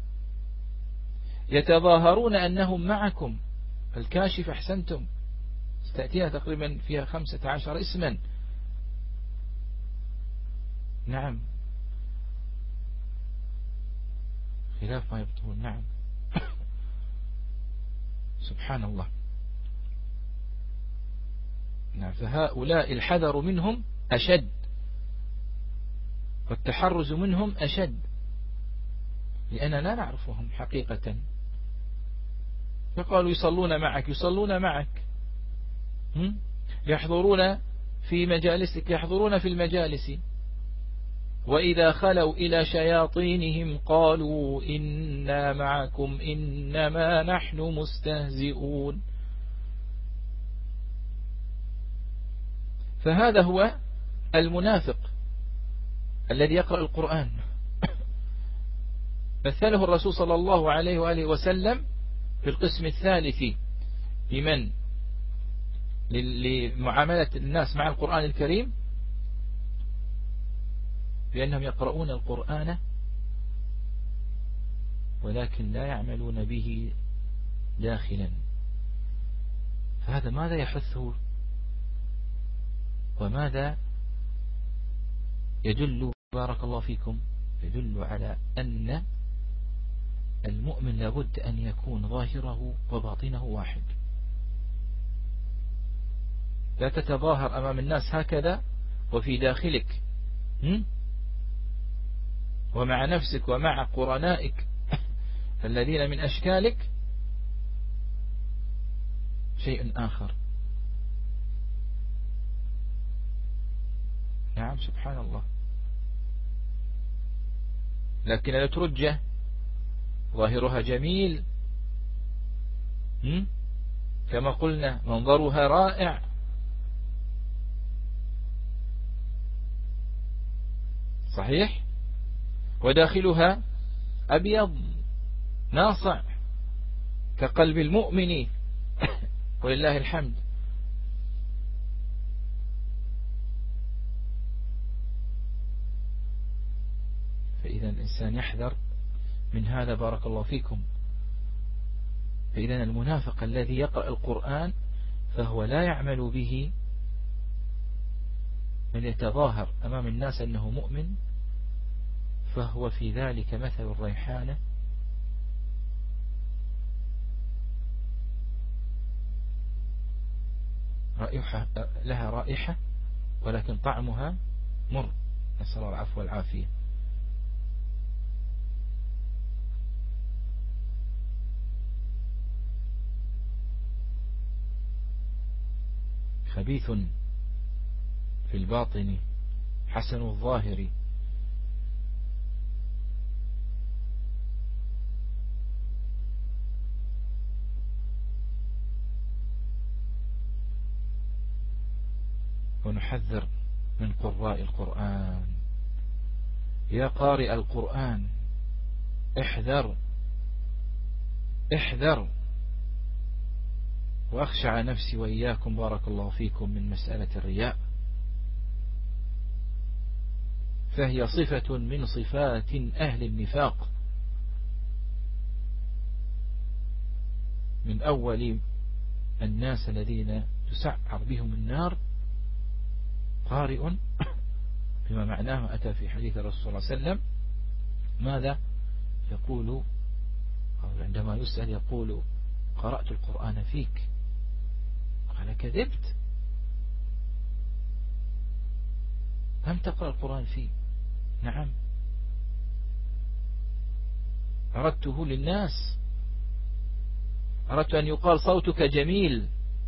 يتظاهرون أنهم معكم. الكاشف أحسنتم تأتيها تقريبا فيها 15 اسما. نعم خلاف ما يبطون. نعم سبحان الله. نعم فهؤلاء الحذر منهم أشد والتحرز منهم أشد، لأننا لا نعرفهم حقيقة. فقالوا يصلون معك، يصلون معك، يحضرون في مجالسك، يحضرون في المجالس. وإذا خلوا إلى شياطينهم قالوا إنا معكم إنما نحن مستهزئون. فهذا هو المنافق الذي يقرأ القرآن. مثله الرسول صلى الله عليه وآله وسلم في القسم الثالث لمن لمعاملة الناس مع القرآن الكريم بأنهم يقرؤون القرآن ولكن لا يعملون به داخلا. فهذا ماذا يحثه وماذا يدل بارك الله فيكم؟ يدل على أن المؤمن لابد أن يكون ظاهره وباطنه واحد. لا تتظاهر أمام الناس هكذا وفي داخلك ومع نفسك ومع قرنائك الذين من أشكالك شيء آخر. نعم سبحان الله. لكن الأترجة ظاهرها جميل كما قلنا منظرها رائع، صحيح، وداخلها أبيض ناصع كقلب المؤمن ولله الحمد. فإذا الإنسان يحذر من هذا بارك الله فيكم. فإذا المنافق الذي يقرأ القرآن فهو لا يعمل به، من يتظاهر أمام الناس أنه مؤمن فهو في ذلك مثل الريحانة رائحة لها رائحة ولكن طعمها مر، نسأل الله العفو والعافية. خبيث في الباطن حسن الظاهر. ونحذر من قراء القرآن. يا قارئ القرآن احذر احذر، وأخشع نفسي وإياكم بارك الله فيكم من مسألة الرياء، فهي صفة من صفات أهل النفاق. من أول الناس الذين تسعر بهم النار قارئ، بما معناه أتى في حديث الرسول صلى الله عليه وسلم. ماذا يقول عندما يسأل؟ يقول قرأت القرآن فيك. قال كذبت، لم تقرأ القرآن فيه. نعم أردته للناس، أردت أن يقال صوتك جميل.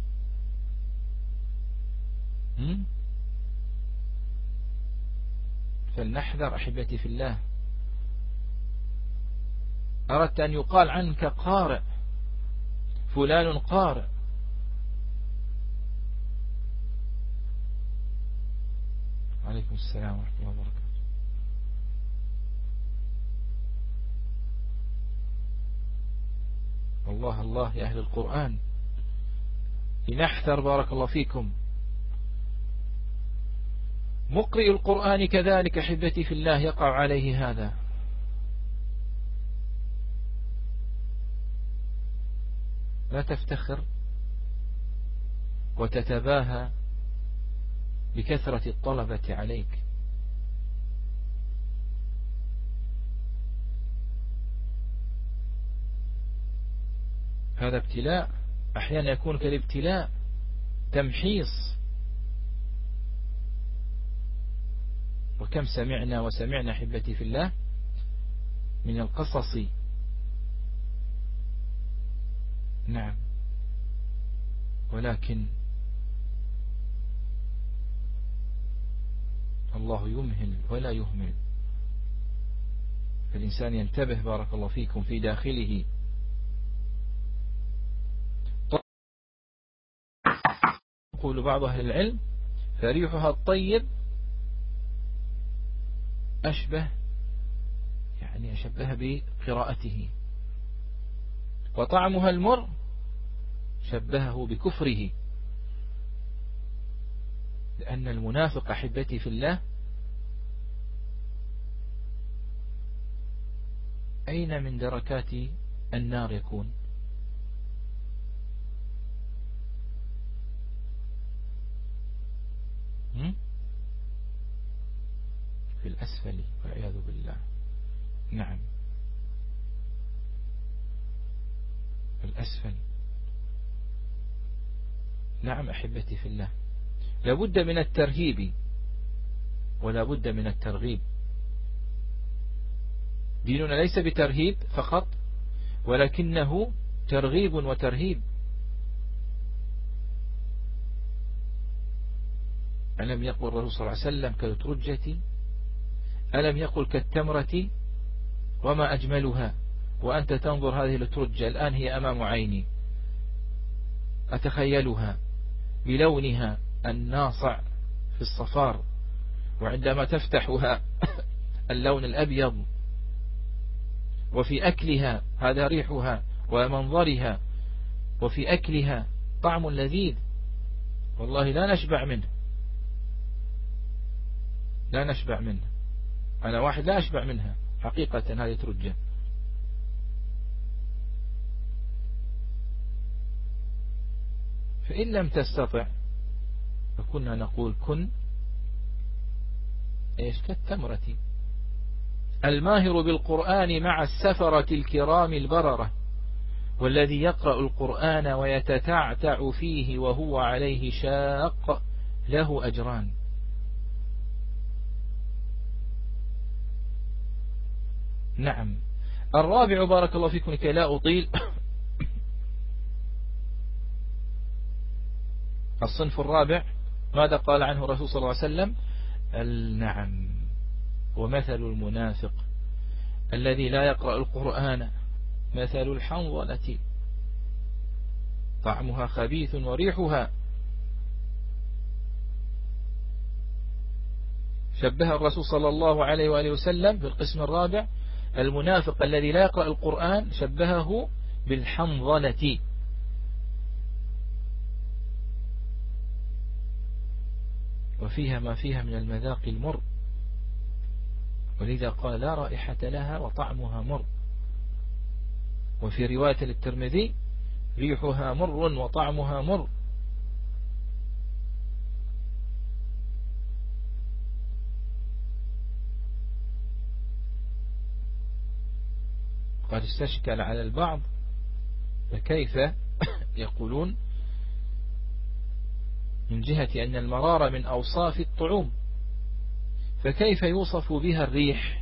فلنحذر أحبتي في الله. أردت أن يقال عنك قارئ، فلان قارئ. عليكم السلام ورحمة الله وبركاته. الله الله يا أهل القرآن، لنحذر بارك الله فيكم. مقرئ القرآن كذلك أحبتي في الله يقع عليه هذا. لا تفتخر وتتباهى بكثرة الطلبة عليك. هذا ابتلاء، أحيانا يكون كالابتلاء تمحيص. وكم سمعنا أحبتي في الله من القصص، نعم، ولكن الله يمهل ولا يهمل. فالإنسان ينتبه بارك الله فيكم في داخله. يقول بعض أهل العلم: فريحها الطيب أشبه بقراءته، وطعمها المر شبهه بكفره. لأن المنافق أحبتي في الله أين من دركات النار يكون؟ في الأسفل والعياذ بالله. نعم، الأسفل. نعم أحبتي في الله، لابد من الترهيب ولا بد من الترغيب. ديننا ليس بترهيب فقط، ولكنه ترغيب وترهيب. ألم يقل الرسول صلى الله عليه وسلم: كالترجة، ألم يقل كالتمرة وما أجملها. وأنت تنظر هذه الترجة الآن، هي أمام عيني، أتخيلها بلونها الناصع في الصفار، وعندما تفتحها اللون الأبيض، وفي أكلها هذا ريحها ومنظرها، وفي أكلها طعم لذيذ، والله لا نشبع منه، لا نشبع منه. أنا واحد لا أشبع منها حقيقة، هذه ترجة. فإن لم تستطع فكنا نقول كن إيش؟ كالتمرة. الماهر بالقرآن مع السفرة الكرام البررة، والذي يقرأ القرآن ويتتعتع فيه وهو عليه شاق له أجران. نعم. الرابع بارك الله فيكم لكي لا أطيل، الصنف الرابع ماذا قال عنه الرسول صلى الله عليه وسلم؟ نعم: ومثل المنافق الذي لا يقرأ القرآن مثل الحنظلة طعمها خبيث وريحها. شبه الرسول صلى الله عليه وآله وسلم في القسم الرابع المنافق الذي لا يقرأ القرآن، شبهه بالحنظلة. وفيها ما فيها من المذاق المر، ولذا قال: لا رائحة لها وطعمها مر. وفي رواية للترمذي: ريحها مر وطعمها مر. قد استشكل على البعض: فكيف يقولون من جهة أن المرارة من أوصاف الطعوم، فكيف يوصف بها الريح؟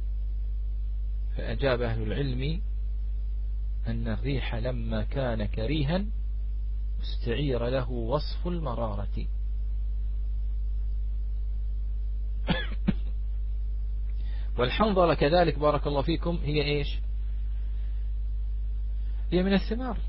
فأجاب أهل العلم أن الريح لما كان كريها استعير له وصف المرارة. والحنظلة كذلك بارك الله فيكم هي إيش؟ هي من الثمار،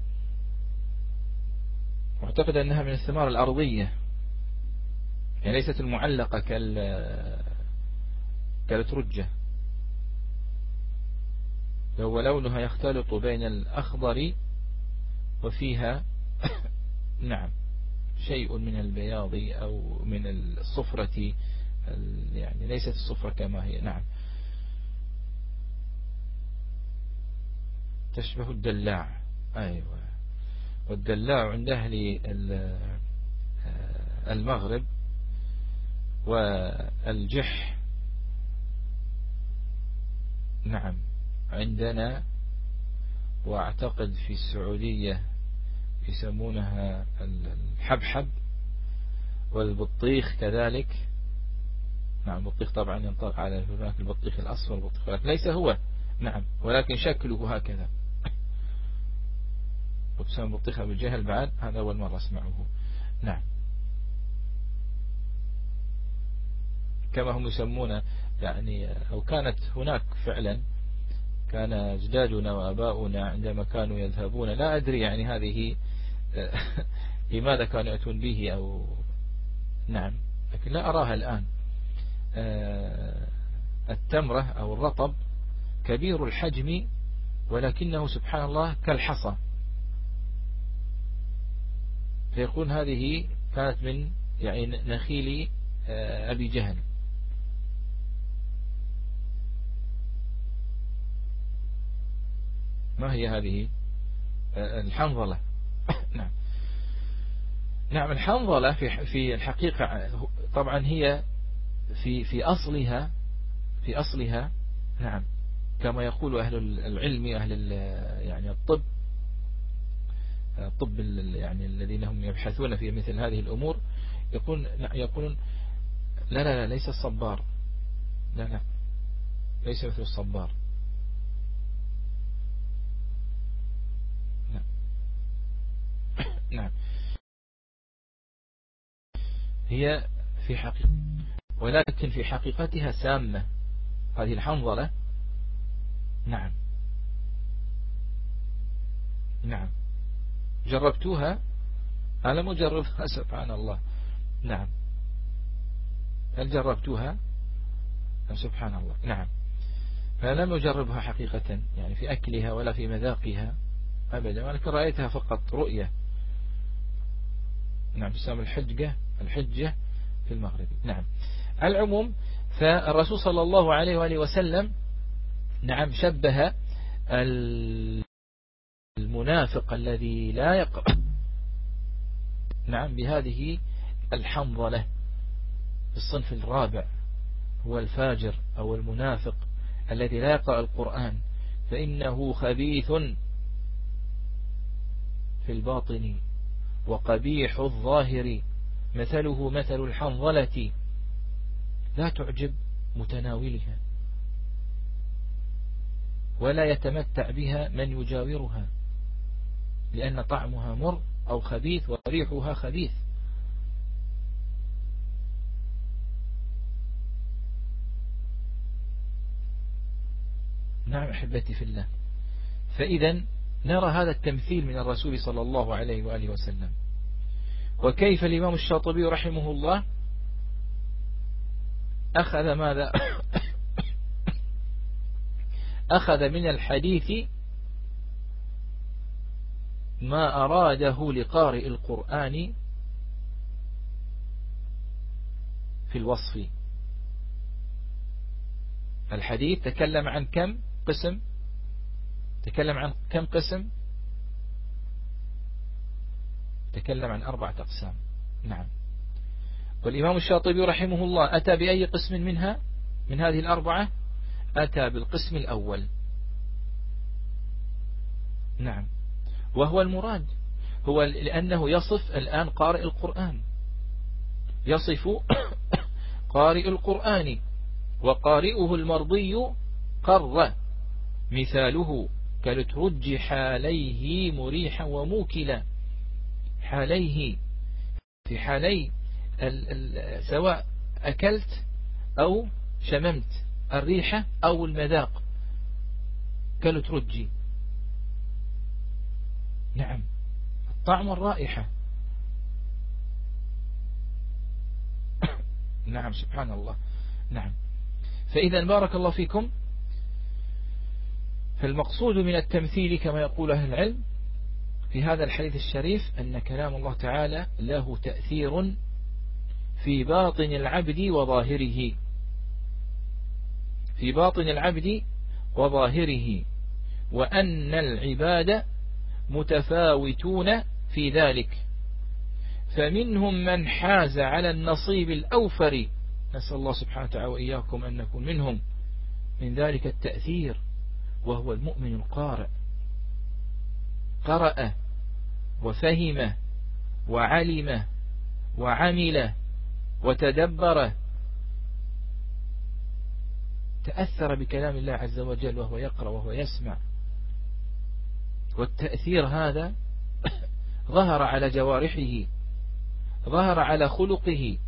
واعتقد أنها من الثمار الأرضية، يعني ليست المعلقة كالترجة. ولونها يختلط بين الأخضر وفيها نعم شيء من البياض أو من الصفرة، يعني ليست الصفرة كما هي. نعم تشبه الدلاع. أيوة. والدلاع عند أهل المغرب والجح نعم عندنا، واعتقد في السعودية يسمونها الحبحب، والبطيخ كذلك. نعم البطيخ طبعا ينطلق على هناك البطيخ الأصفر البطيخ ليس هو نعم، ولكن شكله هكذا. وتسمى بطيخة بالجهل بعد، هذا أول مرة أسمعه. نعم كما هم يسمون يعني، أو كانت هناك فعلا، كان أجدادنا وأباؤنا عندما كانوا يذهبون، لا أدري يعني هذه لماذا كانوا يأتون به أو نعم، لكن لا أراها الآن. التمرة أو الرطب كبير الحجم، ولكنه سبحان الله كالحصى، فيقول هذه كانت من يعني نخيل أبي جهل. ما هي هذه؟ الحنظلة. نعم نعم الحنظلة في الحقيقة طبعا هي في أصلها نعم كما يقول أهل العلم، أهل يعني الطب يعني الذين هم يبحثون في مثل هذه الأمور، يقولون لا لا لا ليس الصبار، لا لا ليس مثل الصبار. نعم هي في حقيقة، ولكن في حقيقتها سامة هذه الحنظلة. نعم نعم جربتوها؟ أنا مجربها سبحان الله. نعم هل جربتوها؟ سبحان الله. نعم فلم أجربها حقيقة يعني في أكلها ولا في مذاقها أبدا، ولكن رأيتها فقط رؤية. نعم تسمى الحجة في المغرب. نعم العموم، فالرسول صلى الله عليه وآله وسلم نعم شبه المنافق الذي لا يقرأ نعم بهذه الحنظلة. الصنف الرابع هو الفاجر أو المنافق الذي لا يقرأ القرآن، فإنه خبيث في الباطن وقبيح الظاهر، مثله مثل الحنظلة لا تعجب متناولها، ولا يتمتع بها من يجاورها، لأن طعمها مر أو خبيث وريحها خبيث. نعم أحبتي في الله، فإذا نرى هذا التمثيل من الرسول صلى الله عليه وآله وسلم. وكيف الإمام الشاطبي رحمه الله أخذ ماذا؟ أخذ من الحديث ما أراده لقارئ القرآن في الوصف. الحديث تكلم عن كم قسم؟ تكلم عن كم قسم؟ تكلم عن 4 أقسام. نعم والإمام الشاطبي رحمه الله أتى بأي قسم منها من هذه 4؟ أتى بالقسم الأول. نعم وهو المراد، هو لأنه يصف الآن قارئ القرآن، يصف قارئ القرآن، وقارئه المرضي قر مثاله كالترج حاليه مريحا وموكلا. حاليه في حالي سواء أكلت أو شممت الريحة أو المذاق كالترج. نعم الطعم والرائحة. نعم سبحان الله. نعم فإذا بارك الله فيكم، فالمقصود من التمثيل كما يقول أهل العلم في هذا الحديث الشريف أن كلام الله تعالى له تأثير في باطن العبد وظاهره، في باطن العبد وظاهره، وأن العباد متفاوتون في ذلك، فمنهم من حاز على النصيب الأوفر، نسأل الله سبحانه وتعالى وإياكم أن نكون منهم، من ذلك التأثير، وهو المؤمن القارئ، قرأ وفهم وعلم وعمل وتدبر، تأثر بكلام الله عز وجل وهو يقرأ وهو يسمع، والتأثير هذا ظهر على جوارحه، ظهر على خلقه،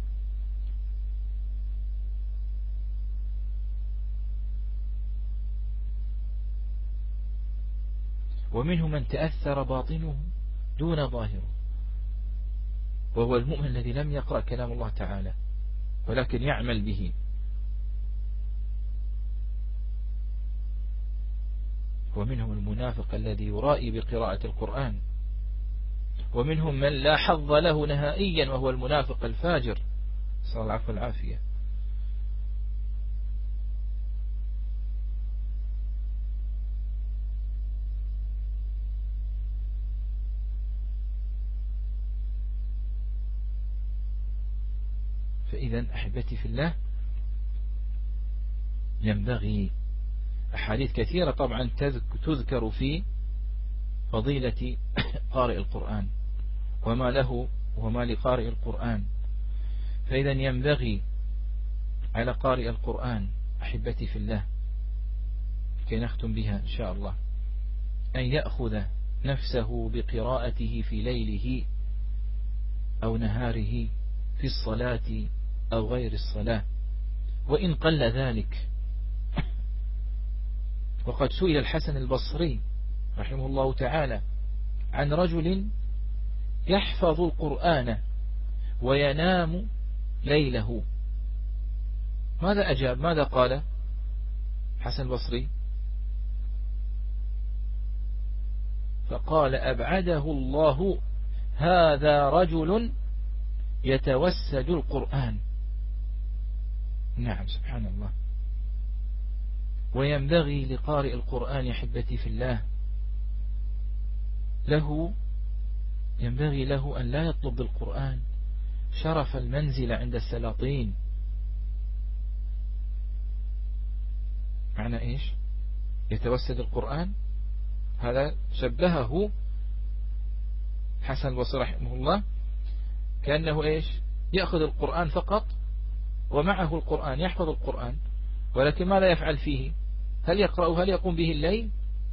ومنه من تأثر باطنه دون ظاهره، وهو المؤمن الذي لم يقرأ كلام الله تعالى ولكن يعمل به. ومنهم المنافق الذي يرائي بقراءة القرآن، ومنهم من لا حظ له نهائيا وهو المنافق الفاجر، صلى الله العفو والعافية. فإذا أحبتي في الله ينبغي، أحاديث كثيرة طبعا تذكر في فضيلة قارئ القرآن وما له وما لقارئ القرآن، فإذا ينبغي على قارئ القرآن أحبتي في الله كي نختم بها إن شاء الله أن يأخذ نفسه بقراءته في ليله أو نهاره، في الصلاة أو غير الصلاة، وإن قل ذلك. وقد سئل الحسن البصري رحمه الله تعالى عن رجل يحفظ القرآن وينام ليله، ماذا أجاب؟ ماذا قال حسن البصري؟ فقال أبعده الله، هذا رجل يتوسد القرآن. نعم سبحان الله. وينبغي لقارئ القرآن يا حبتي في الله ينبغي له أن لا يطلب بالقرآن شرف المنزل عند السلاطين. معنى إيش؟ يتوسد القرآن، هذا شبهه حسن البصري رحمه الله كأنه إيش؟ يأخذ القرآن فقط ومعه القرآن، يحفظ القرآن، ولكن ماذا يفعل فيه؟ هل يقرأه؟ هل يقوم به الليل؟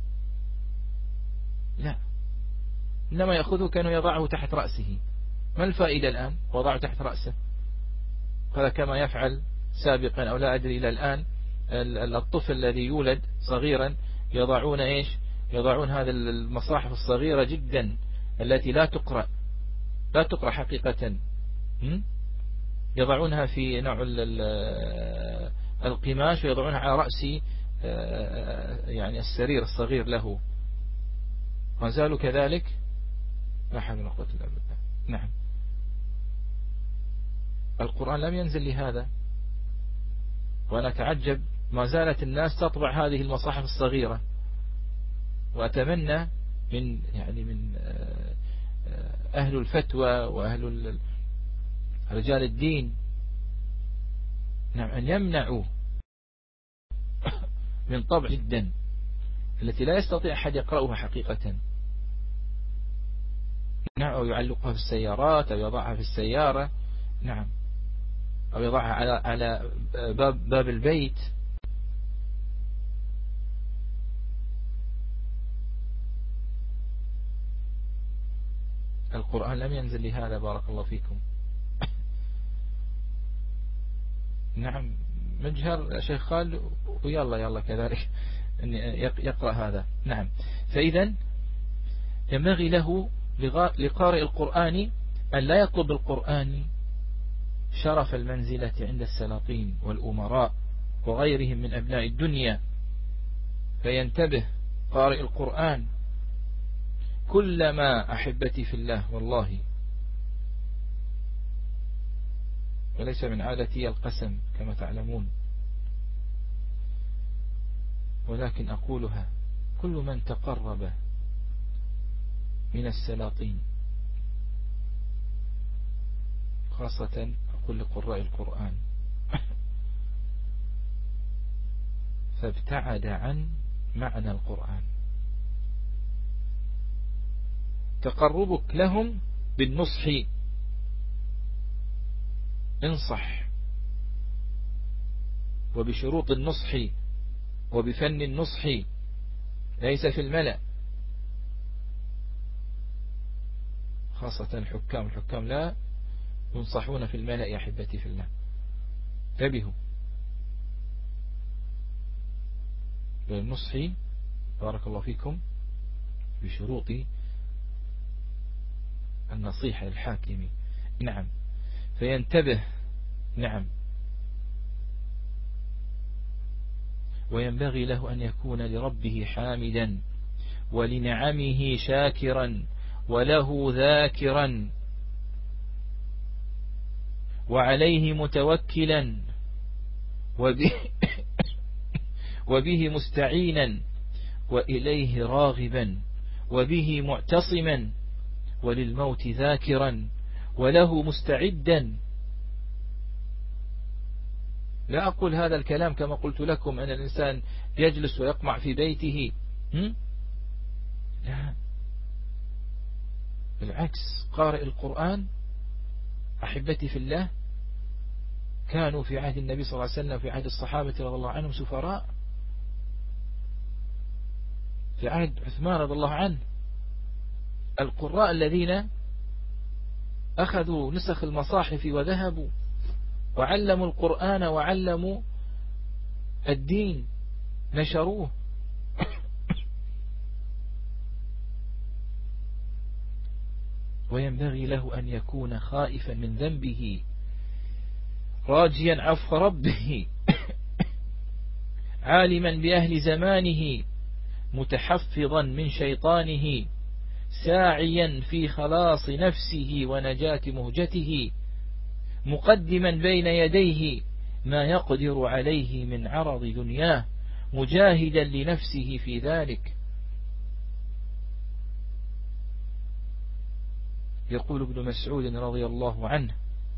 لا، إنما يأخذه كأنه يضعه تحت رأسه. ما الفائدة الآن وضعه تحت رأسه؟ هذا كما يفعل سابقا أو لا أدري إلى الآن الطفل الذي يولد صغيرا يضعون إيش؟ يضعون هذا المصاحف الصغيرة جدا التي لا تقرأ حقيقة، يضعونها في نوع القماش ويضعونها على رأس يعني السرير الصغير له، ما زالوا كذلك. لا حول ولا قوة إلا بالله. نعم، القرآن لم ينزل لهذا، وأنا أتعجب ما زالت الناس تطبع هذه المصاحف الصغيرة، وأتمنى من أهل الفتوى وأهل رجال الدين نعم أن يمنعوا من طبع جدا التي لا يستطيع أحد يقرأها حقيقة، نعم، أو يعلقها في السيارات أو يضعها في السيارة، نعم، أو يضعها على باب البيت. القرآن لم ينزل لهذا، بارك الله فيكم. نعم، مجهر شيخ خالد ويلا كذلك أن يقرأ هذا. نعم، فإذا ينبغي له لقارئ القرآن أن لا يطلب القرآن شرف المنزلة عند السلاطين والأمراء وغيرهم من أبناء الدنيا، فينتبه قارئ القرآن كلما أحبتي في الله والله، وليس من عادتي القسم كما تعلمون، ولكن أقولها، كل من تقرب من السلاطين، خاصة أقول لقراء القرآن، فابتعد عن معنى القرآن، تقربك لهم بالنصح، انصح، وبشروط النصح وبفن النصح، ليس في الملأ، خاصة الحكام لا ينصحون في الملأ يا أحبتي في الله، انتبهوا للنصح بارك الله فيكم بشروط النصيحة للحاكم. نعم، فينتبه. نعم، وينبغي له أن يكون لربه حامدا ولنعمه شاكرا وله ذاكرا وعليه متوكلا وبه مستعينا وإليه راغبا وبه معتصما وللموت ذاكرا وله مستعدا. لا أقول هذا الكلام كما قلت لكم أن الإنسان يجلس ويقمع في بيته، لا، بالعكس، قارئ القرآن أحبتي في الله كانوا في عهد النبي صلى الله عليه وسلم، في عهد الصحابة رضي الله عنهم سفراء، في عهد عثمان رضي الله عنه القراء الذين أخذوا نسخ المصاحف وذهبوا وعلموا القرآن وعلموا الدين، نشروه. وينبغي له أن يكون خائفا من ذنبه راجيا عفو ربه عالما بأهل زمانه متحفظا من شيطانه ساعيا في خلاص نفسه ونجاة مهجته مقدما بين يديه ما يقدر عليه من عرض دنياه مجاهدا لنفسه في ذلك. يقول ابن مسعود رضي الله عنه: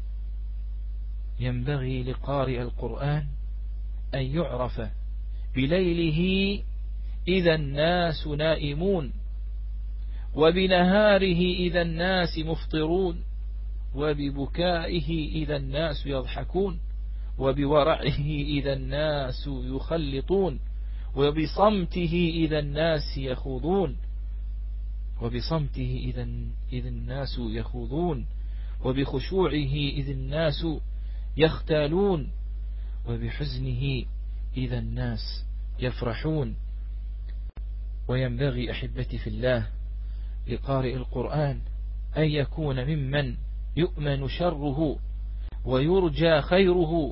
ينبغي لقارئ القرآن أن يعرف بليله إذا الناس نائمون، وبنهاره إذا الناس مفطرون، وببكائه إذا الناس يضحكون، وبورعه إذا الناس يخلطون، وبصمته إذا الناس يخوضون، وبصمته إذا الناس يخوضون، وبخشوعه إذ الناس يختالون، وبحزنه إذا الناس يفرحون. وينبغي أحبتي في الله لقارئ القرآن أن يكون ممن يؤمن شره ويرجى خيره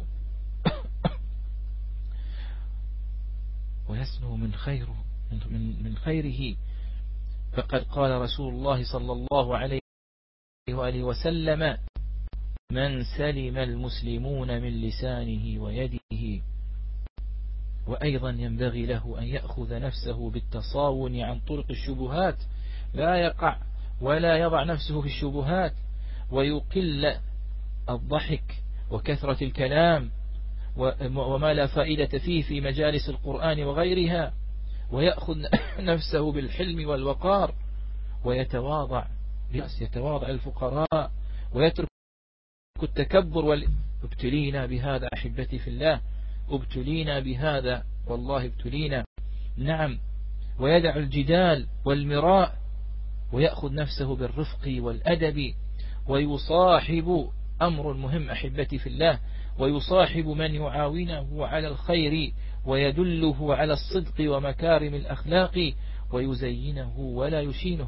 ويسنو من خيره، فقد قال رسول الله صلى الله عليه وآله وسلم: من سلم المسلمون من لسانه ويده. وأيضا ينبغي له أن يأخذ نفسه بالتصاون عن طرق الشبهات، لا يقع ولا يضع نفسه في الشبهات، ويقل الضحك وكثرة الكلام وما لا فائدة فيه في مجالس القرآن وغيرها، ويأخذ نفسه بالحلم والوقار، ويتواضع الفقراء، ويترك التكبر ابتلينا بهذا أحبتي في الله، ابتلينا بهذا والله ابتلينا. نعم، ويدع الجدال والمراء، ويأخذ نفسه بالرفق والأدب، ويصاحب أمر مهم أحبتي في الله، ويصاحب من يعاونه على الخير ويدله على الصدق ومكارم الأخلاق، ويزينه ولا يشينه.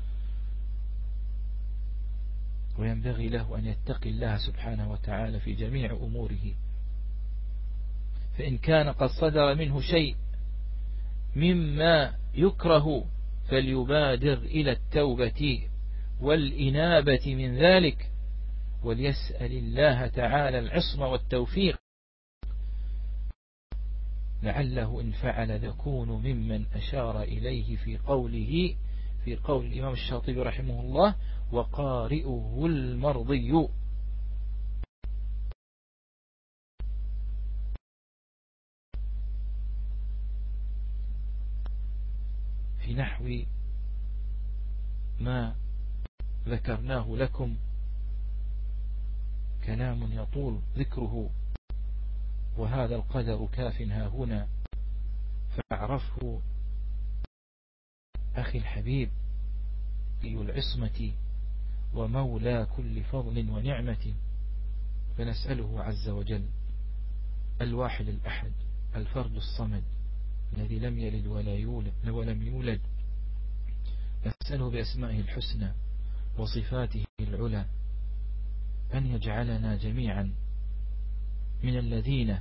وينبغي له أن يتقي الله سبحانه وتعالى في جميع أموره، فإن كان قد صدر منه شيء مما يكره فليبادر إلى التوبة والإنابة من ذلك، وليسأل الله تعالى العصمة والتوفيق، لعله إن فعل يكون ممن أشار إليه في قول الإمام الشاطبي رحمه الله: وقارئه المرضي. في نحو ما ذكرناه لكم كلام يطول ذكره، وهذا القدر كاف ها هنا، فاعرفه أخي الحبيب، ذي العصمة ومولى كل فضل ونعمة، فنسأله عز وجل الواحد الأحد الفرد الصمد الذي لم يلد ولم يولد، نسأله بأسمائه الحسنى وصفاته العلى أن يجعلنا جميعا من الذين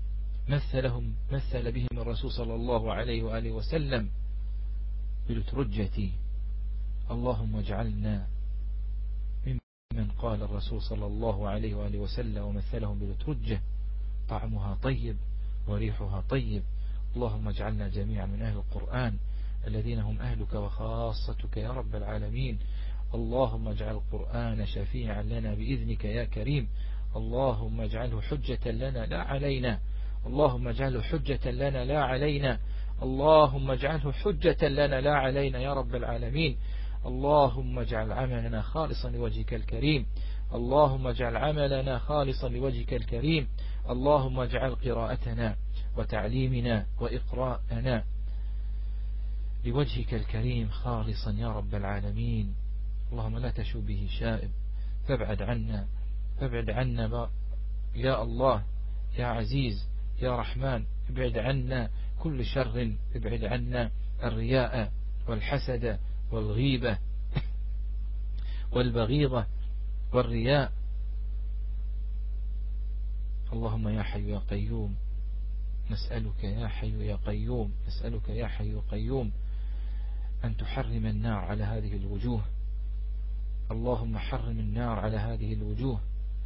مثل بهم الرسول صلى الله عليه وآله وسلم بالترجة. اللهم اجعلنا ممن قال الرسول صلى الله عليه وآله وسلم ومثلهم بالترجة: طعمها طيب وريحها طيب. اللهم اجعلنا جميعا من أهل القرآن الذين هم أهلك وخاصتك يا رب العالمين. اللهم اجعل القرآن شفيعا لنا بإذنك يا كريم. اللهم اجعله حجة لنا لا علينا. اللهم اجعله حجة لنا لا علينا. اللهم اجعله حجة لنا لا علينا يا رب العالمين. اللهم اجعل عملنا خالصا لوجهك الكريم. اللهم اجعل عملنا خالصا لوجهك الكريم. اللهم اجعل قراءتنا وتعليمنا وإقراءنا لوجهك الكريم خالصا يا رب العالمين. اللهم لا تشو به شائب، فابعد عنا يا الله يا عزيز يا رحمن، ابعد عنا كل شر، ابعد عنا الرياء والحسد والغيبة والبغيضة والرياء. اللهم يا حي يا قيوم نسألك يا حي يا قيوم، نسألك يا حي يا قيوم أن تحرم النار على هذه الوجوه. اللهم حرم النار على هذه الوجوه.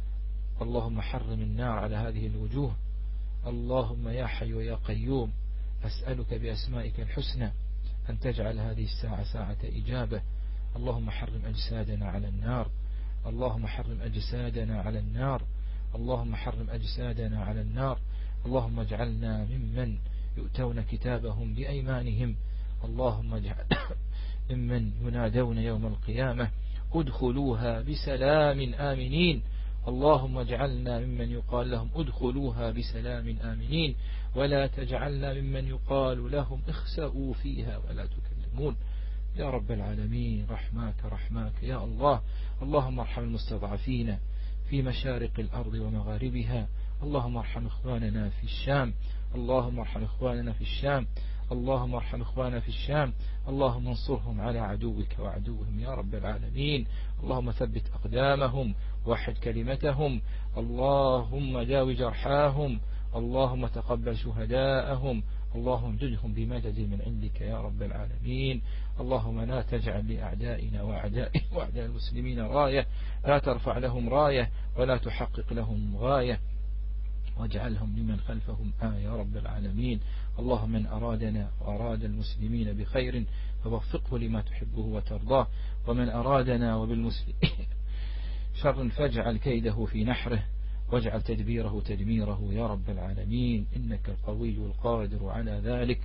اللهم حرم النار على هذه الوجوه. اللهم يا حي يا قيوم أسألك بأسمائك الحسنى أن تجعل هذه الساعة ساعة إجابة. اللهم حرم أجسادنا على النار. اللهم حرم أجسادنا على النار. اللهم حرم أجسادنا على النار. اللهم اجعلنا ممن يؤتون كتابهم بأيمانهم. اللهم اجعل ممن ينادون يوم القيامة: ادخلوها بسلام آمنين. اللهم اجعلنا ممن يقال لهم ادخلوها بسلام آمنين، ولا تجعلنا ممن يقال لهم اخسئوا فيها ولا تكلمون يا رب العالمين. رحماك يا الله. اللهم ارحم المستضعفين في مشارق الأرض ومغاربها. اللهم ارحم إخواننا في الشام. اللهم ارحم إخواننا في الشام. اللهم ارحم إخواننا في الشام. اللهم انصرهم على عدوك وعدوهم يا رب العالمين. اللهم ثبت أقدامهم، وحد كلمتهم. اللهم داوي جرحاهم. اللهم تقبل شهداءهم. اللهم امددهم بمدد من عندك يا رب العالمين. اللهم لا تجعل لأعدائنا وأعداء المسلمين راية، لا ترفع لهم راية ولا تحقق لهم غاية، واجعلهم لمن خلفهم يا رب العالمين. اللهم من أرادنا وأراد المسلمين بخير فوفقه لما تحبه وترضاه، ومن أرادنا وبالمسلمين شر فاجعل كيده في نحره، واجعل تدبيره تدميره يا رب العالمين، إنك القوي القادر على ذلك.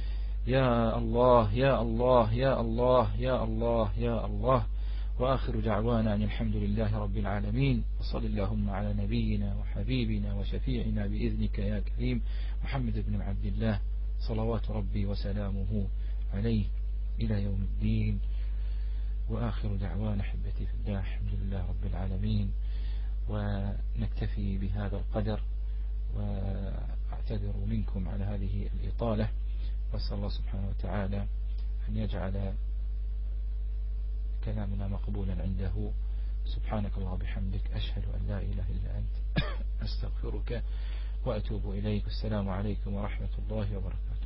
يا الله يا الله يا الله يا الله يا الله. وآخر دعوانا أن الحمد لله رب العالمين، وصل اللهم على نبينا وحبيبنا وشفيعنا بإذنك يا كريم محمد بن عبد الله، صلوات ربي وسلامه عليه إلى يوم الدين. وآخر دعوانا أحبتي في الله الحمد لله رب العالمين. ونكتفي بهذا القدر، وأعتذر منكم على هذه الإطالة، وأسأل الله سبحانه وتعالى أن يجعل كلامنا مقبولا عنده. سبحانك الله بحمدك، أشهد أن لا إله إلا أنت، أستغفرك وأتوب إليك. السلام عليكم ورحمة الله وبركاته.